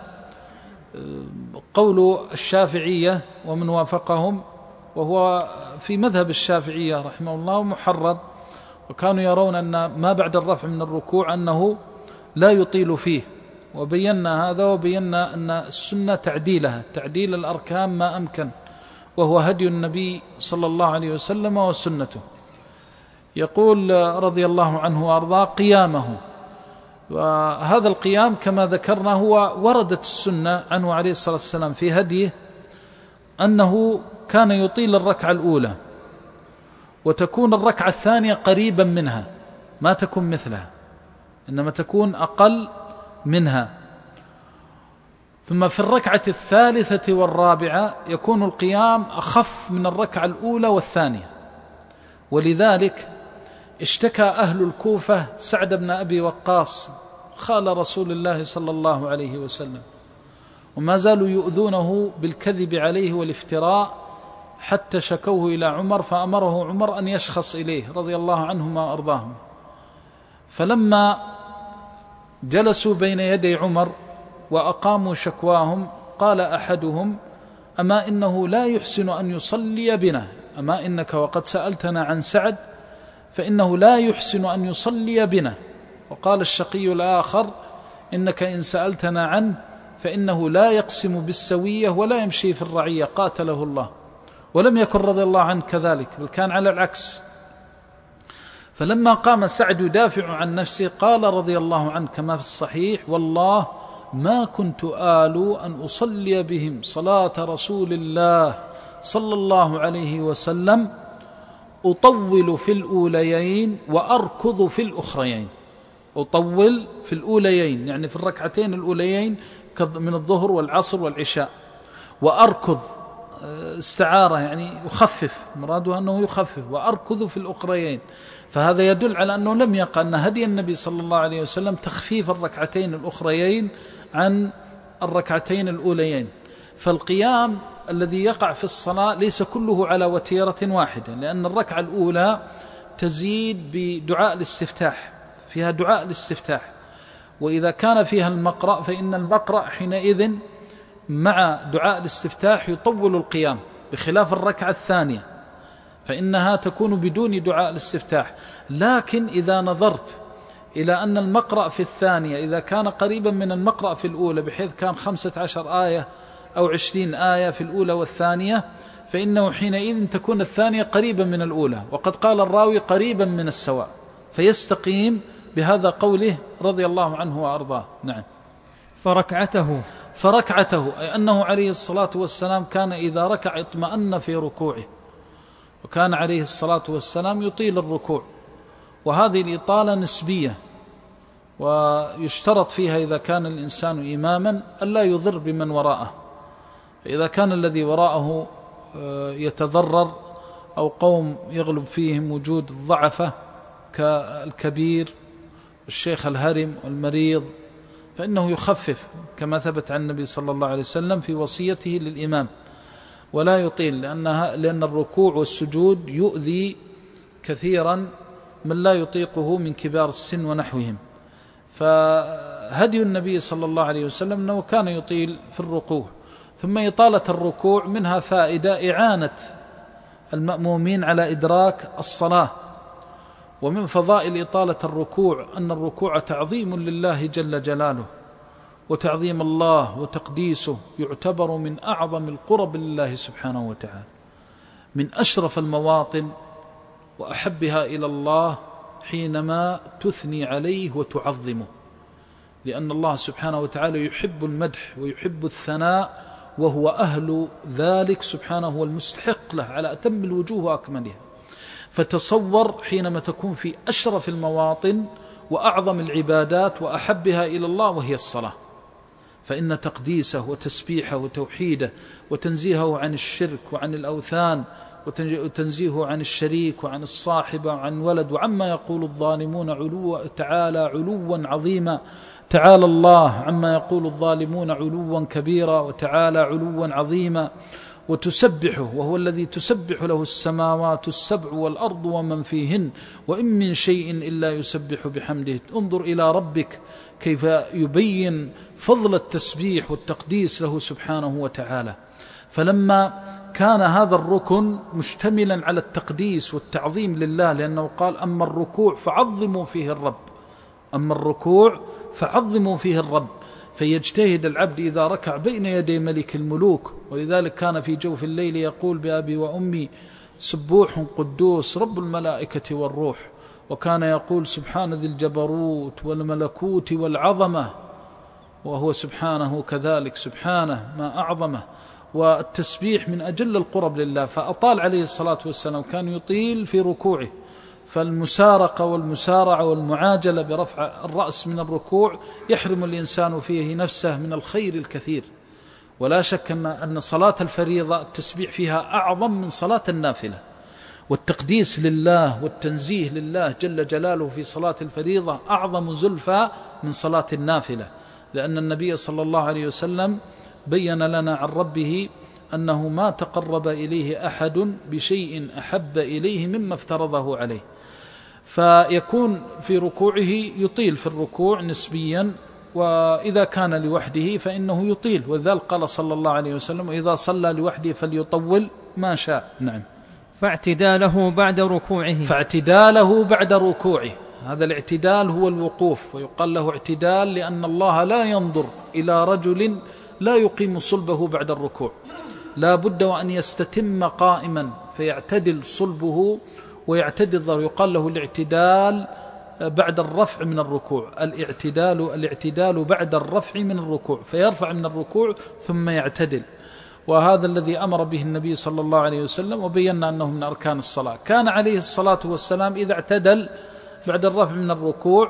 قول الشافعية ومن وافقهم، وهو في مذهب الشافعية رحمه الله محرر، وكانوا يرون أن ما بعد الرفع من الركوع أنه لا يطيل فيه، وبينا هذا وبينا أن السنة تعديلها، تعديل الأركان ما أمكن، وهو هدي النبي صلى الله عليه وسلم وسنته. يقول رضي الله عنه وأرضاه قيامه، وهذا القيام كما ذكرنا هو وردت السنة عنه عليه الصلاة والسلام في هديه أنه كان يطيل الركعة الأولى، وتكون الركعة الثانية قريبا منها، ما تكون مثلها، إنما تكون أقل منها. ثم في الركعة الثالثة والرابعة يكون القيام أخف من الركعة الأولى والثانية. ولذلك اشتكى أهل الكوفة سعد بن أبي وقاص خال رسول الله صلى الله عليه وسلم، وما زالوا يؤذونه بالكذب عليه والافتراء، حتى شكوه إلى عمر فأمره عمر أن يشخص إليه رضي الله عنهما وأرضاهم. فلما جلسوا بين يدي عمر وأقاموا شكواهم قال أحدهم أما إنه لا يحسن أن يصلي بنا، أما إنك وقد سألتنا عن سعد فإنه لا يحسن أن يصلي بنا. وقال الشقي الآخر إنك إن سألتنا عنه فإنه لا يقسم بالسوية ولا يمشي في الرعية قاتله الله. ولم يكن رضي الله عنه كذلك، بل كان على العكس. فلما قام سعد يدافع عن نفسه قال رضي الله عنه كما في الصحيح والله ما كنت آل أن أصلي بهم صلاة رسول الله صلى الله عليه وسلم أطول في الأوليين وأركض في الأخريين. أطول في الأوليين يعني في الركعتين الأوليين من الظهر والعصر والعشاء، وأركض استعارة يعني يخفف، مراده أنه يخفف، وأركض في الأخريين. فهذا يدل على أنه لم يقع أن هدي النبي صلى الله عليه وسلم تخفيف الركعتين الأخريين عن الركعتين الأوليين. فالقيام الذي يقع في الصلاة ليس كله على وتيرة واحدة، لأن الركعة الأولى تزيد بدعاء الاستفتاح، فيها دعاء الاستفتاح، وإذا كان فيها المقرأ فإن المقرأ حينئذ مع دعاء الاستفتاح يطول القيام، بخلاف الركعة الثانية فإنها تكون بدون دعاء الاستفتاح. لكن إذا نظرت إلى أن المقرأ في الثانية إذا كان قريبا من المقرأ في الأولى بحيث كان خمسة عشر آية أو عشرين آية في الأولى والثانية، فإنه حينئذ تكون الثانية قريبا من الأولى، وقد قال الراوي قريبا من السواء، فيستقيم بهذا قوله رضي الله عنه وأرضاه. نعم. فركعته فركعته، أي أنه عليه الصلاة والسلام كان إذا ركع اطمأن في ركوعه، وكان عليه الصلاة والسلام يطيل الركوع، وهذه الإطالة نسبية، ويشترط فيها إذا كان الإنسان إماما ألا يضر بمن وراءه، فإذا كان الذي وراءه يتضرر أو قوم يغلب فيهم وجود الضعفة كالكبير والشيخ الهرم والمريض فإنه يخفف كما ثبت عن النبي صلى الله عليه وسلم في وصيته للإمام، ولا يطيل، لأنها لأن الركوع والسجود يؤذي كثيرا من لا يطيقه من كبار السن ونحوهم. فهدي النبي صلى الله عليه وسلم أنه كان يطيل في الركوع. ثم إطالة الركوع منها فائدة إعانة المأمومين على إدراك الصلاة. ومن فضائل إطالة الركوع أن الركوع تعظيم لله جل جلاله، وتعظيم الله وتقديسه يعتبر من أعظم القرب لله سبحانه وتعالى، من أشرف المواطن وأحبها إلى الله حينما تثني عليه وتعظمه، لأن الله سبحانه وتعالى يحب المدح ويحب الثناء، وهو أهل ذلك سبحانه، هو المستحق له على أتم الوجوه وأكملها. فتصور حينما تكون في أشرف المواطن وأعظم العبادات وأحبها إلى الله وهي الصلاة، فإن تقديسه وتسبيحه وتوحيده وتنزيهه عن الشرك وعن الأوثان وتنزيهه عن الشريك وعن الصاحب وعن ولد وعما يقول الظالمون علوا تعالى علوا عظيما، تعالى الله عما يقول الظالمون علوا كبيرا وتعالى علوا عظيما، وتسبحه وهو الذي تسبح له السماوات السبع والأرض ومن فيهن وإن من شيء إلا يسبح بحمده. انظر إلى ربك كيف يبين فضل التسبيح والتقديس له سبحانه وتعالى. فلما كان هذا الركن مشتملا على التقديس والتعظيم لله، لأنه قال أما الركوع فعظموا فيه الرب، أما الركوع فعظموا فيه الرب، فيجتهد العبد إذا ركع بين يدي ملك الملوك. ولذلك كان في جوف الليل يقول بأبي وأمي سبوح قدوس رب الملائكة والروح، وكان يقول سبحان ذي الجبروت والملكوت والعظمة، وهو سبحانه كذلك، سبحانه ما أعظمه. والتسبيح من أجل القرب لله، فأطال عليه الصلاة والسلام، كان يطيل في ركوعه. فالمسارقة والمسارعة والمعاجلة برفع الرأس من الركوع يحرم الإنسان فيه نفسه من الخير الكثير. ولا شك أن صلاة الفريضة التسبيح فيها أعظم من صلاة النافلة، والتقديس لله والتنزيه لله جل جلاله في صلاة الفريضة أعظم زلفى من صلاة النافلة، لأن النبي صلى الله عليه وسلم بين لنا عن ربه أنه ما تقرب إليه أحد بشيء أحب إليه مما افترضه عليه. فيكون في ركوعه يطيل في الركوع نسبيا، وإذا كان لوحده فإنه يطيل، وذلك قال صلى الله عليه وسلم إذا صلى لوحده فليطول ما شاء. نعم. فاعتداله بعد ركوعه فاعتداله بعد ركوعه، هذا الاعتدال هو الوقوف، ويقال له اعتدال لأن الله لا ينظر إلى رجل لا يقيم صلبه بعد الركوع، لا بد وأن يستتم قائما فيعتدل صلبه ويعتدل ظهره، يقال له الاعتدال بعد الرفع من الركوع، الاعتدال الاعتدال بعد الرفع من الركوع، فيرفع من الركوع ثم يعتدل. وهذا الذي أمر به النبي صلى الله عليه وسلم، وبينا أنه من أركان الصلاة. كان عليه الصلاة والسلام إذا اعتدل بعد الرفع من الركوع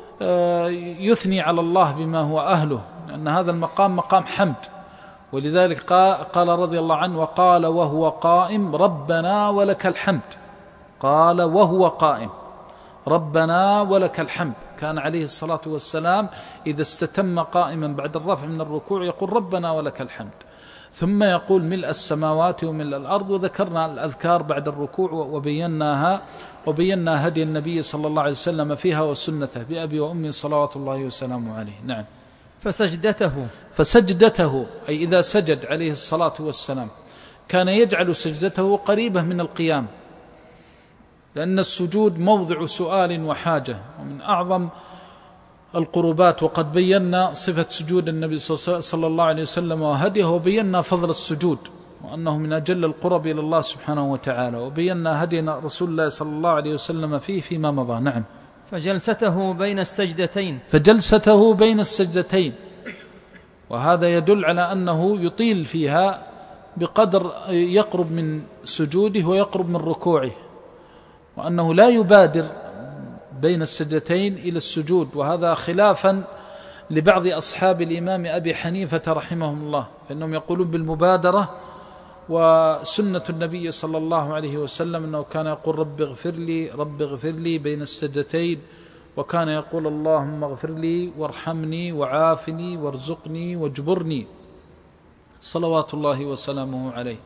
يثني على الله بما هو أهله، لأن هذا المقام مقام حمد. ولذلك قال رضي الله عنه وقال وهو قائم ربنا ولك الحمد، قال وهو قائم ربنا ولك الحمد. كان عليه الصلاة والسلام إذا استتم قائما بعد الرفع من الركوع يقول ربنا ولك الحمد، ثم يقول ملء السماوات وملء الأرض. وذكرنا الأذكار بعد الركوع وبيناها، وبينا هدي النبي صلى الله عليه وسلم فيها وسنته بأبي وأمي صلوات الله وسلامه عليه. نعم. فسجدته فسجدته أي إذا سجد عليه الصلاة والسلام كان يجعل سجدته قريبة من القيام، لأن السجود موضع سؤال وحاجة ومن أعظم القربات. وقد بينا صفة سجود النبي صلى الله عليه وسلم وهديه، وبينا فضل السجود وأنه من أجل القرب إلى الله سبحانه وتعالى، وبينا هدينا رسول الله صلى الله عليه وسلم فيه فيما مضى. نعم. فجلسته بين السجدتين فجلسته بين السجدتين وهذا يدل على أنه يطيل فيها بقدر يقرب من سجوده ويقرب من ركوعه، وأنه لا يبادر بين السجدتين إلى السجود، وهذا خلافا لبعض أصحاب الإمام أبي حنيفة رحمهم الله، فإنهم يقولون بالمبادرة. وسنة النبي صلى الله عليه وسلم أنه كان يقول رب اغفر لي رب اغفر لي بين السجدتين، وكان يقول اللهم اغفر لي وارحمني وعافني وارزقني واجبرني صلوات الله وسلامه عليه.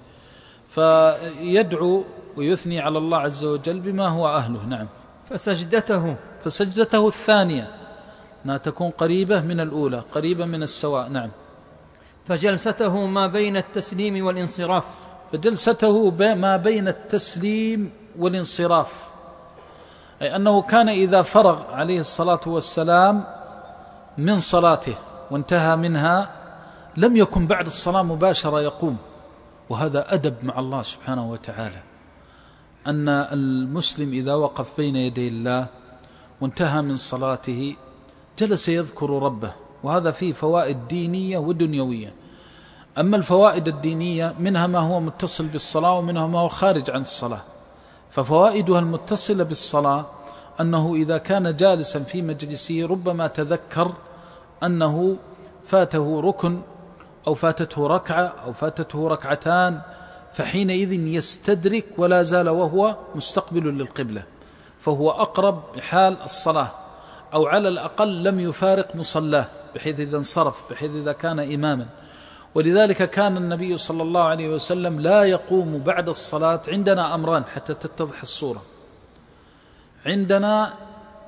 فيدعو ويثني على الله عز وجل بما هو أهله. نعم. فسجدته فسجدته الثانية أنها تكون قريبة من الأولى، قريبة من السواء. نعم. فجلسته ما بين التسليم والانصراف فجلسته ما بين التسليم والانصراف، أي أنه كان إذا فرغ عليه الصلاة والسلام من صلاته وانتهى منها لم يكن بعد الصلاة مباشرة يقوم، وهذا أدب مع الله سبحانه وتعالى، أن المسلم إذا وقف بين يدي الله وانتهى من صلاته جلس يذكر ربه، وهذا فيه فوائد دينية ودنيوية. أما الفوائد الدينية منها ما هو متصل بالصلاة ومنها ما هو خارج عن الصلاة. ففوائدها المتصلة بالصلاة أنه إذا كان جالسا في مجلسه ربما تذكر أنه فاته ركن أو فاتته ركعة أو فاتته ركعتان، فحينئذ يستدرك ولا زال وهو مستقبل للقبلة، فهو أقرب حال الصلاة، أو على الأقل لم يفارق مصلاه بحيث إذا انصرف، بحيث إذا كان إماما. ولذلك كان النبي صلى الله عليه وسلم لا يقوم بعد الصلاة. عندنا أمران حتى تتضح الصورة: عندنا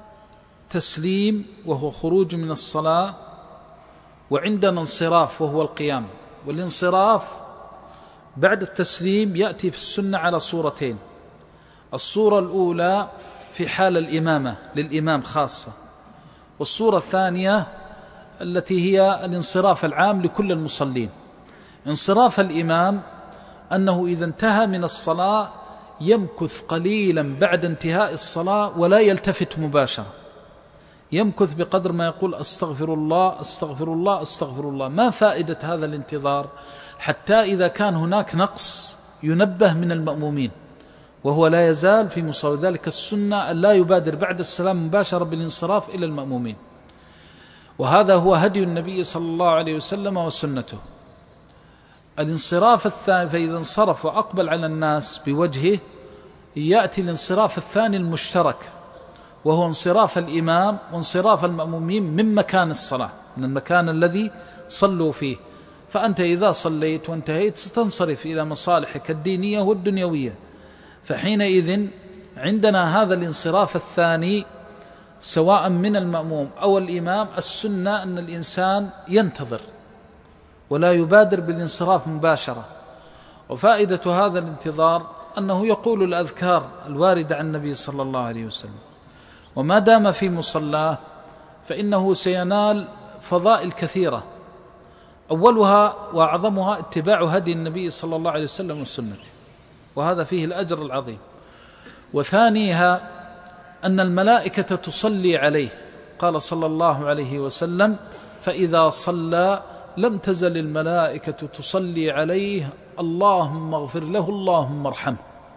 تسليم وهو خروج من الصلاة، وعندنا انصراف وهو القيام. والانصراف بعد التسليم يأتي في السنة على صورتين: الصورة الأولى في حال الإمامة للإمام خاصة، والصورة الثانية التي هي الانصراف العام لكل المصلين. انصراف الإمام أنه إذا انتهى من الصلاة يمكث قليلا بعد انتهاء الصلاة ولا يلتفت مباشرة، يمكث بقدر ما يقول أستغفر الله أستغفر الله أستغفر الله. ما فائدة هذا الانتظار؟ حتى إذا كان هناك نقص ينبه من المأمومين، وهو لا يزال في مصلى. ذلك السنة أن لا يبادر بعد السلام مباشرة بالانصراف إلى المأمومين، وهذا هو هدي النبي صلى الله عليه وسلم وسنته. الانصراف الثاني، فإذا انصرف وأقبل على الناس بوجهه، يأتي الانصراف الثاني المشترك، وهو انصراف الإمام وانصراف المأمومين من مكان الصلاة، من المكان الذي صلوا فيه. فأنت إذا صليت وانتهيت ستنصرف إلى مصالحك الدينية والدنيوية، فحينئذ عندنا هذا الانصراف الثاني سواء من المأموم أو الإمام. السنة أن الإنسان ينتظر ولا يبادر بالانصراف مباشرة. وفائدة هذا الانتظار أنه يقول الأذكار الواردة عن النبي صلى الله عليه وسلم، وما دام في مصلاه فإنه سينال فضائل كثيرة، أولها وأعظمها اتباع هدي النبي صلى الله عليه وسلم وسنته، وهذا فيه الأجر العظيم. وثانيها أن الملائكة تصلي عليه، قال صلى الله عليه وسلم: فإذا صلى لم تزل الملائكة تصلي عليه اللهم اغفر له اللهم ارحمه.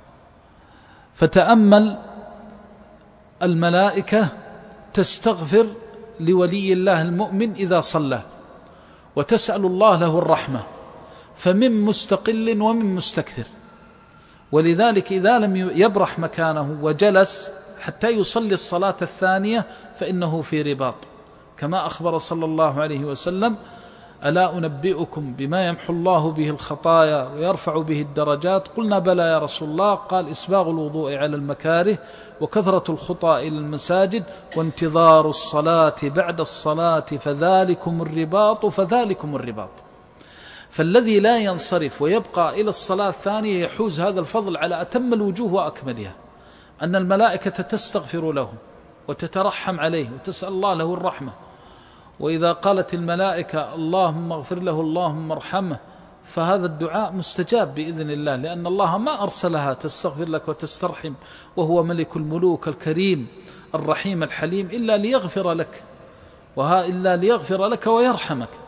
فتأمل، الملائكة تستغفر لولي الله المؤمن إذا صلى، وتسأل الله له الرحمة، فمن مستقل ومن مستكثر. ولذلك إذا لم يبرح مكانه وجلس حتى يصلي الصلاة الثانية فإنه في رباط، كما أخبر صلى الله عليه وسلم: ألا أنبئكم بما يمحو الله به الخطايا ويرفع به الدرجات؟ قلنا: بلى يا رسول الله. قال: إسباغ الوضوء على المكاره، وكثرة الخطى إلى المساجد، وانتظار الصلاة بعد الصلاة، فذلكم الرباط فذلكم الرباط. فالذي لا ينصرف ويبقى إلى الصلاة الثانية يحوز هذا الفضل على أتم الوجوه وأكملها، أن الملائكة تستغفر له وتترحم عليه وتسأل الله له الرحمة. وإذا قالت الملائكة اللهم اغفر له اللهم ارحمه، فهذا الدعاء مستجاب بإذن الله، لأن الله ما أرسلها تستغفر لك وتسترحم، وهو ملك الملوك الكريم الرحيم الحليم، إلا ليغفر لك وها إلا ليغفر لك ويرحمك.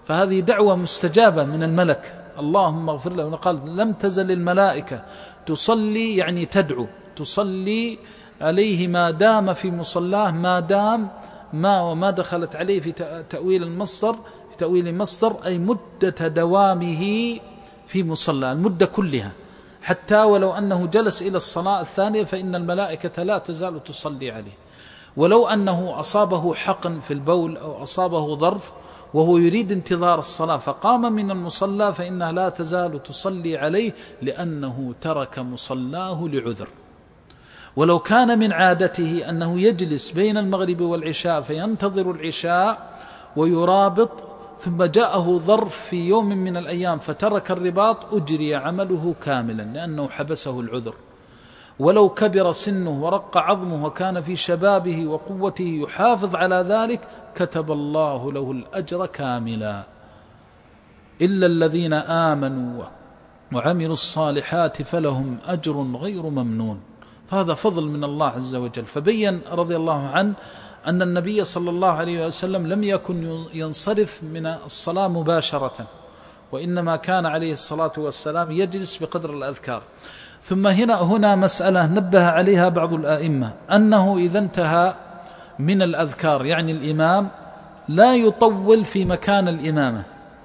فهذه دعوة مستجابة من الملك، اللهم اغفر له. قال لم تزل الملائكة تصلي، يعني تدعو، تصلي عليه ما دام في مصلاه، ما دام ما وما دخلت عليه في تأويل المصدر، في تأويل مصدر أي مدة دوامه في مصلى، المدة كلها، حتى ولو أنه جلس إلى الصلاة الثانية فإن الملائكة لا تزال تصلي عليه. ولو أنه أصابه حقن في البول أو أصابه ظرف وهو يريد انتظار الصلاة فقام من المصلى فإنها لا تزال تصلي عليه لأنه ترك مصلاه لعذر. ولو كان من عادته أنه يجلس بين المغرب والعشاء فينتظر العشاء ويرابط، ثم جاءه ظرف في يوم من الأيام فترك الرباط، أجري عمله كاملا لأنه حبسه العذر. ولو كبر سنه ورق عظمه وكان في شبابه وقوته يحافظ على ذلك كتب الله له الأجر كاملا. إلا الذين آمنوا وعملوا الصالحات فلهم أجر غير ممنون. فهذا فضل من الله عز وجل. فبين رضي الله عنه أن النبي صلى الله عليه وسلم لم يكن ينصرف من الصلاة مباشرة، وإنما كان عليه الصلاة والسلام يجلس بقدر الأذكار. ثم هنا هنا مسألة نبه عليها بعض الآئمة، أنه إذا انتهى من الأذكار يعني الإمام لا يطول في مكان الإمامة،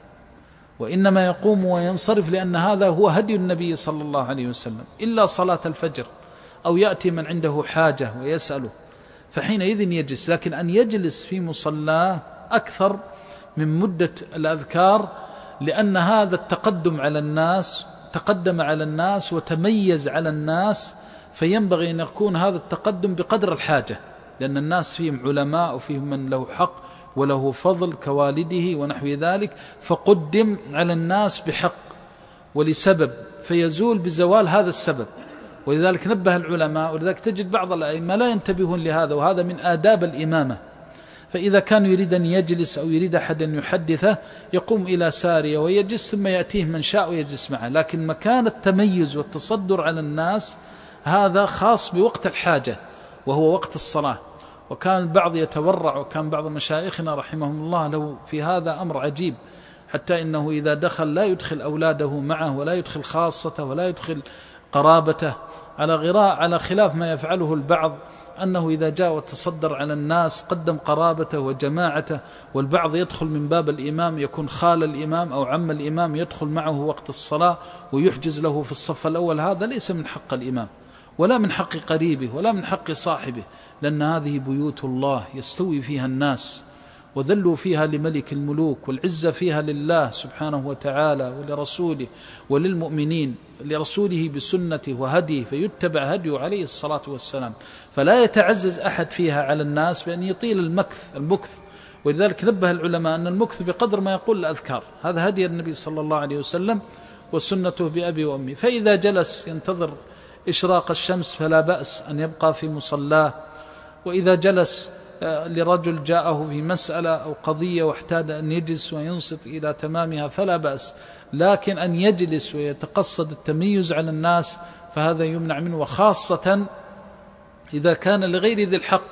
وإنما يقوم وينصرف، لأن هذا هو هدي النبي صلى الله عليه وسلم، إلا صلاة الفجر أو يأتي من عنده حاجة ويسأله فحينئذ يجلس. لكن أن يجلس في مصلاه أكثر من مدة الأذكار، لأن هذا التقدم على الناس، تقدم على الناس وتميز على الناس، فينبغي أن يكون هذا التقدم بقدر الحاجة، لأن الناس فيهم علماء وفيهم من له حق وله فضل كوالده ونحو ذلك، فقدم على الناس بحق ولسبب، فيزول بزوال هذا السبب. ولذلك نبه العلماء، ولذلك تجد بعض الأئمة لا ينتبهون لهذا، وهذا من آداب الإمامة. فإذا كان يريد أن يجلس أو يريد أحد أن يحدثه يقوم إلى سارية ويجلس، ثم يأتيه من شاء ويجلس معه. لكن مكان التميز والتصدر على الناس هذا خاص بوقت الحاجة وهو وقت الصلاة. وكان البعض يتورع، وكان بعض مشايخنا رحمهم الله له في هذا أمر عجيب، حتى إنه إذا دخل لا يدخل أولاده معه ولا يدخل خاصته ولا يدخل قرابته، على غراء على خلاف ما يفعله البعض، أنه إذا جاء وتصدر على الناس قدم قرابته وجماعته، والبعض يدخل من باب الإمام، يكون خال الإمام أو عم الإمام يدخل معه وقت الصلاة ويحجز له في الصف الأول. هذا ليس من حق الإمام ولا من حق قريبه ولا من حق صاحبه، لأن هذه بيوت الله يستوي فيها الناس وذلوا فيها لملك الملوك، والعزة فيها لله سبحانه وتعالى ولرسوله وللمؤمنين، لرسوله بسنته وهديه، فيتبع هديه عليه الصلاة والسلام. فلا يتعزز أحد فيها على الناس بأن يطيل المكث المكث ولذلك نبه العلماء أن المكث بقدر ما يقول الأذكار، هذا هدي النبي صلى الله عليه وسلم وسنته بأبي وأمي. فإذا جلس ينتظر إشراق الشمس فلا بأس أن يبقى في مصلاه. وإذا جلس لرجل جاءه في مسألة أو قضية واحتاج أن يجلس وينصت إلى تمامها فلا بأس، لكن أن يجلس ويتقصد التميز على الناس فهذا يمنع منه، وخاصة إذا كان لغير ذي الحق.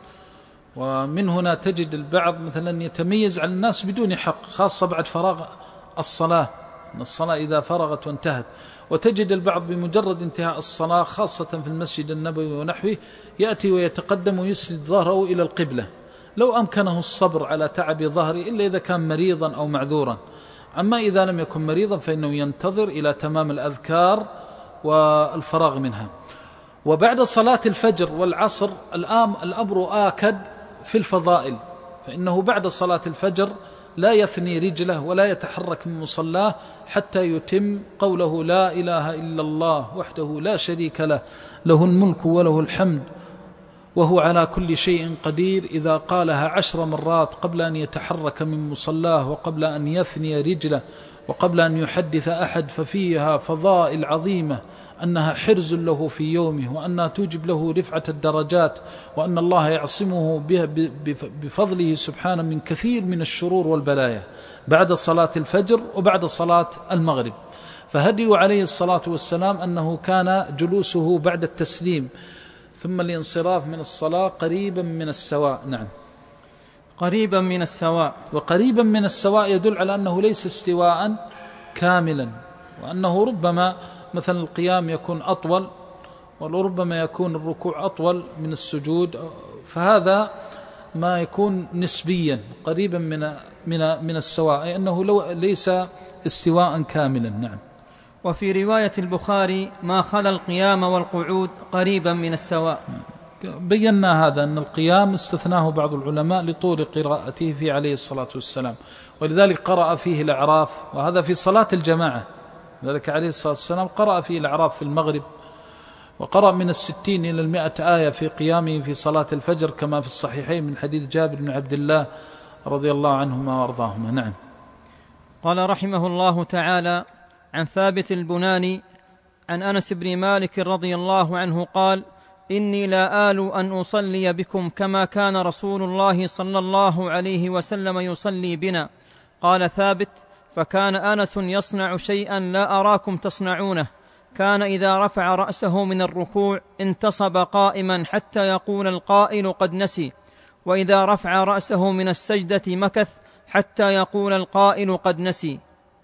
ومن هنا تجد البعض مثلا يتميز على الناس بدون حق، خاصة بعد فراغ الصلاة، الصلاة إذا فرغت وانتهت. وتجد البعض بمجرد انتهاء الصلاة خاصة في المسجد النبوي ونحوه يأتي ويتقدم ويسند ظهره إلى القبلة، لو أمكنه الصبر على تعب ظهره إلا إذا كان مريضا أو معذورا. أما إذا لم يكن مريضا فإنه ينتظر إلى تمام الأذكار والفراغ منها. وبعد صلاة الفجر والعصر الآن الأمر آكد في الفضائل، فإنه بعد صلاة الفجر لا يثني رجله ولا يتحرك من مصلاه حتى يتم قوله لا إله إلا الله وحده لا شريك له، له الملك وله الحمد وهو على كل شيء قدير، إذا قالها عشر مرات قبل أن يتحرك من مصلاه وقبل أن يثني رجله وقبل أن يحدث أحد، ففيها فضائل عظيمة، أنها حرز له في يومه، وأنها توجب له رفعة الدرجات، وأن الله يعصمه بفضله سبحانه من كثير من الشرور والبلايا بعد صلاة الفجر وبعد صلاة المغرب. فهدي عليه الصلاة والسلام أنه كان جلوسه بعد التسليم ثم الانصراف من الصلاة قريبا من السواء. نعم. قريبا من السواء. وقريبا من السواء يدل على أنه ليس استواء كاملا، وأنه ربما مثلا القيام يكون أطول، وربما يكون الركوع أطول من السجود، فهذا ما يكون نسبيا قريبا من من من السواء، أي أنه لو ليس استواء كاملا. نعم. وفي رواية البخاري ما خلا القيام والقعود قريبا من السواء. بينا هذا أن القيام استثناه بعض العلماء لطول قراءته فيه عليه الصلاة والسلام، ولذلك قرأ فيه الأعراف، وهذا في صلاة الجماعة، ذلك عليه الصلاة والسلام قرأ فيه الأعراف في المغرب، وقرأ من الستين إلى المائة آية في قيامه في صلاة الفجر كما في الصحيحين من حديث جابر بن عبد الله رضي الله عنهما وارضاهما. نعم. قال رحمه الله تعالى عن ثابت البناني عن أنس بن مالك رضي الله عنه قال: إني لا آل أن أصلي بكم كما كان رسول الله صلى الله عليه وسلم يصلي بنا. قال ثابت: فكان أنس يصنع شيئا لا أراكم تصنعونه، كان إذا رفع رأسه من الركوع انتصب قائما حتى يقول القائل قد نسي، وإذا رفع رأسه من السجدة مكث حتى يقول القائل قد نسي.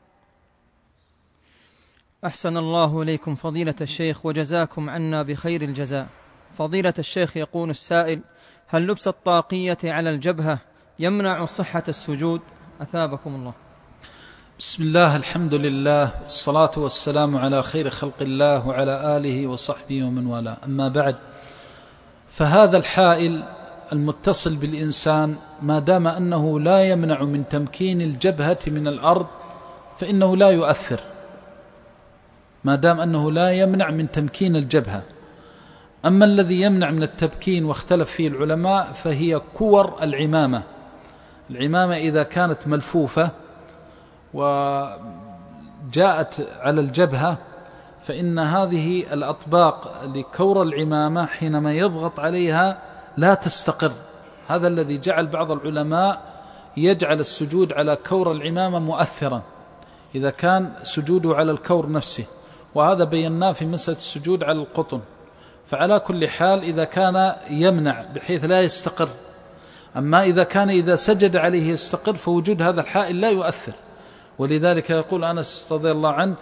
أحسن الله إليكم فضيلة الشيخ وجزاكم عنا بخير الجزاء. فضيلة الشيخ، يقول السائل: هل لبس الطاقية على الجبهة يمنع صحة السجود؟ أثابكم الله. بسم الله، الحمد لله، والصلاة والسلام على خير خلق الله وعلى آله وصحبه ومن والاه، أما بعد، فهذا الحائل المتصل بالإنسان ما دام أنه لا يمنع من تمكين الجبهة من الأرض فإنه لا يؤثر، ما دام أنه لا يمنع من تمكين الجبهة. أما الذي يمنع من التمكين واختلف فيه العلماء فهي كور العمامة. العمامة إذا كانت ملفوفة وجاءت على الجبهة فإن هذه الأطباق لكور العمامة حينما يضغط عليها لا تستقر. هذا الذي جعل بعض العلماء يجعل السجود على كور العمامة مؤثرا إذا كان سجوده على الكور نفسه، وهذا بيناه في مسألة السجود على القطن. فعلى كل حال إذا كان يمنع بحيث لا يستقر، أما إذا كان إذا سجد عليه يستقر فوجود هذا الحائل لا يؤثر. ولذلك يقول أنس رضي الله عنه: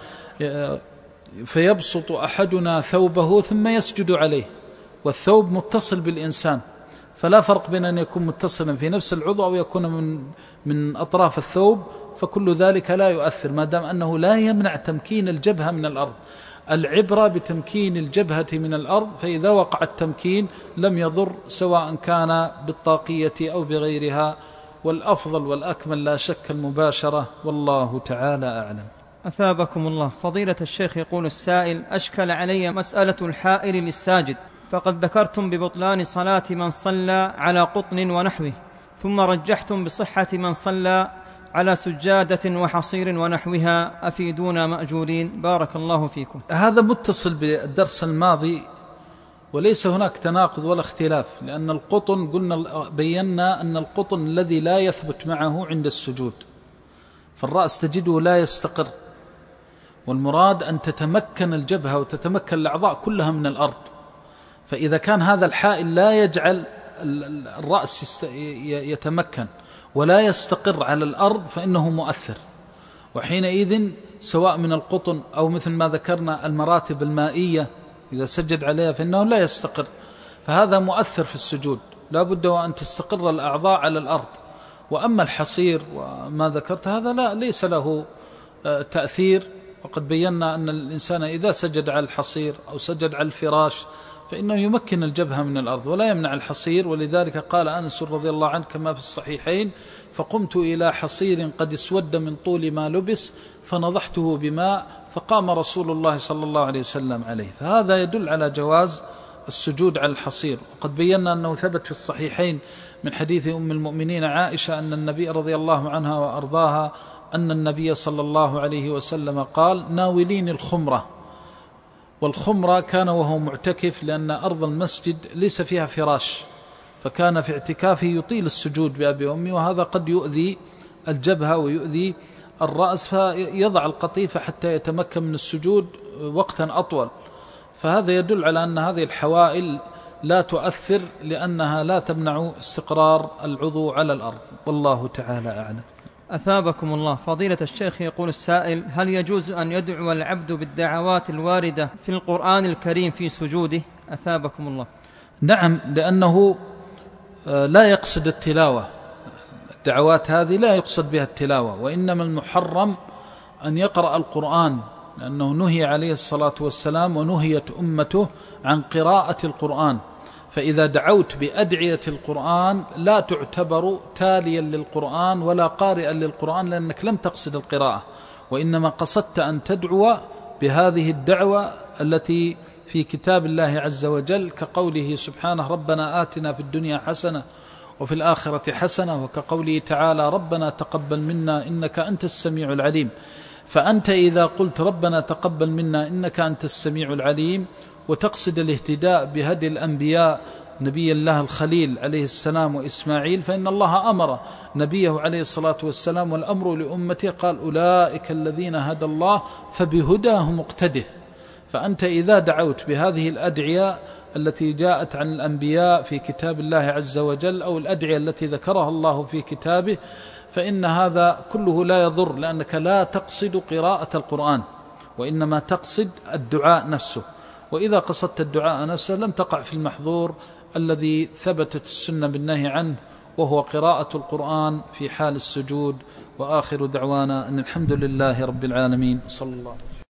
فيبسط أحدنا ثوبه ثم يسجد عليه، والثوب متصل بالإنسان، فلا فرق بين أن يكون متصلا في نفس العضو أو يكون من من أطراف الثوب، فكل ذلك لا يؤثر ما دام أنه لا يمنع تمكين الجبهة من الأرض. العبرة بتمكين الجبهة من الأرض، فإذا وقع التمكين لم يضر سواء كان بالطاقية أو بغيرها، والأفضل والأكمل لا شك المباشرة، والله تعالى أعلم. أثابكم الله. فضيلة الشيخ، يقول السائل: أشكل علي مسألة الحائل للساجد، فقد ذكرتم ببطلان صلاة من صلى على قطن ونحوه، ثم رجحتم بصحة من صلى على سجادة وحصير ونحوها، أفيدونا مأجورين بارك الله فيكم. هذا متصل بالدرس الماضي وليس هناك تناقض ولا اختلاف، لأن القطن قلنا بينا أن القطن الذي لا يثبت معه عند السجود، فالرأس تجده لا يستقر، والمراد أن تتمكن الجبهة وتتمكن الأعضاء كلها من الأرض. فإذا كان هذا الحائل لا يجعل الرأس يتمكن ولا يستقر على الأرض فإنه مؤثر، وحينئذ سواء من القطن أو مثل ما ذكرنا المراتب المائية إذا سجد عليها فإنه لا يستقر، فهذا مؤثر في السجود، لا بد وأن تستقر الأعضاء على الأرض. وأما الحصير وما ذكرت هذا لا ليس له تأثير، وقد بينا أن الإنسان إذا سجد على الحصير أو سجد على الفراش فإنه يمكن الجبهة من الأرض ولا يمنع الحصير. ولذلك قال أنس رضي الله عنه كما في الصحيحين: فقمت إلى حصير قد اسود من طول ما لبس فنضحته بماء فقام رسول الله صلى الله عليه وسلم عليه. فهذا يدل على جواز السجود على الحصير. وقد بينا أنه ثبت في الصحيحين من حديث أم المؤمنين عائشة أن النبي رضي الله عنها وأرضاها أن النبي صلى الله عليه وسلم قال: ناولين الخمرة. والخمرة كان وهو معتكف، لأن أرض المسجد ليس فيها فراش، فكان في اعتكافه يطيل السجود بأبي وأمي، وهذا قد يؤذي الجبهة ويؤذي الرأس، فيضع القطيفة حتى يتمكن من السجود وقتا أطول. فهذا يدل على أن هذه الحوائل لا تؤثر، لأنها لا تمنع استقرار العضو على الأرض، والله تعالى أعلم. أثابكم الله. فضيلة الشيخ، يقول السائل: هل يجوز أن يدعو العبد بالدعوات الواردة في القرآن الكريم في سجوده؟ أثابكم الله. نعم، لأنه لا يقصد التلاوة، الدعوات هذه لا يقصد بها التلاوة، وإنما المحرم أن يقرأ القرآن، لأنه نهي عليه الصلاة والسلام ونهيت أمته عن قراءة القرآن. فإذا دعوت بأدعية القرآن لا تعتبر تاليا للقرآن ولا قارئا للقرآن، لأنك لم تقصد القراءة، وإنما قصدت أن تدعو بهذه الدعوة التي في كتاب الله عز وجل، كقوله سبحانه: ربنا آتنا في الدنيا حسنة وفي الآخرة حسنة، وكقوله تعالى: ربنا تقبل منا إنك أنت السميع العليم. فأنت إذا قلت ربنا تقبل منا إنك أنت السميع العليم وتقصد الاهتداء بهدي الأنبياء، نبي الله الخليل عليه السلام وإسماعيل، فإن الله أمر نبيه عليه الصلاة والسلام والأمر لأمته، قال: أولئك الذين هدى الله فبهداه مقتده. فأنت إذا دعوت بهذه الأدعية التي جاءت عن الأنبياء في كتاب الله عز وجل، أو الأدعية التي ذكرها الله في كتابه، فإن هذا كله لا يضر، لأنك لا تقصد قراءة القرآن، وإنما تقصد الدعاء نفسه. وإذا قصدت الدعاء نفسه لم تقع في المحظور الذي ثبتت السنة بالنهي عنه، وهو قراءة القرآن في حال السجود. وآخر دعوانا أن الحمد لله رب العالمين، صلى الله عليه وسلم.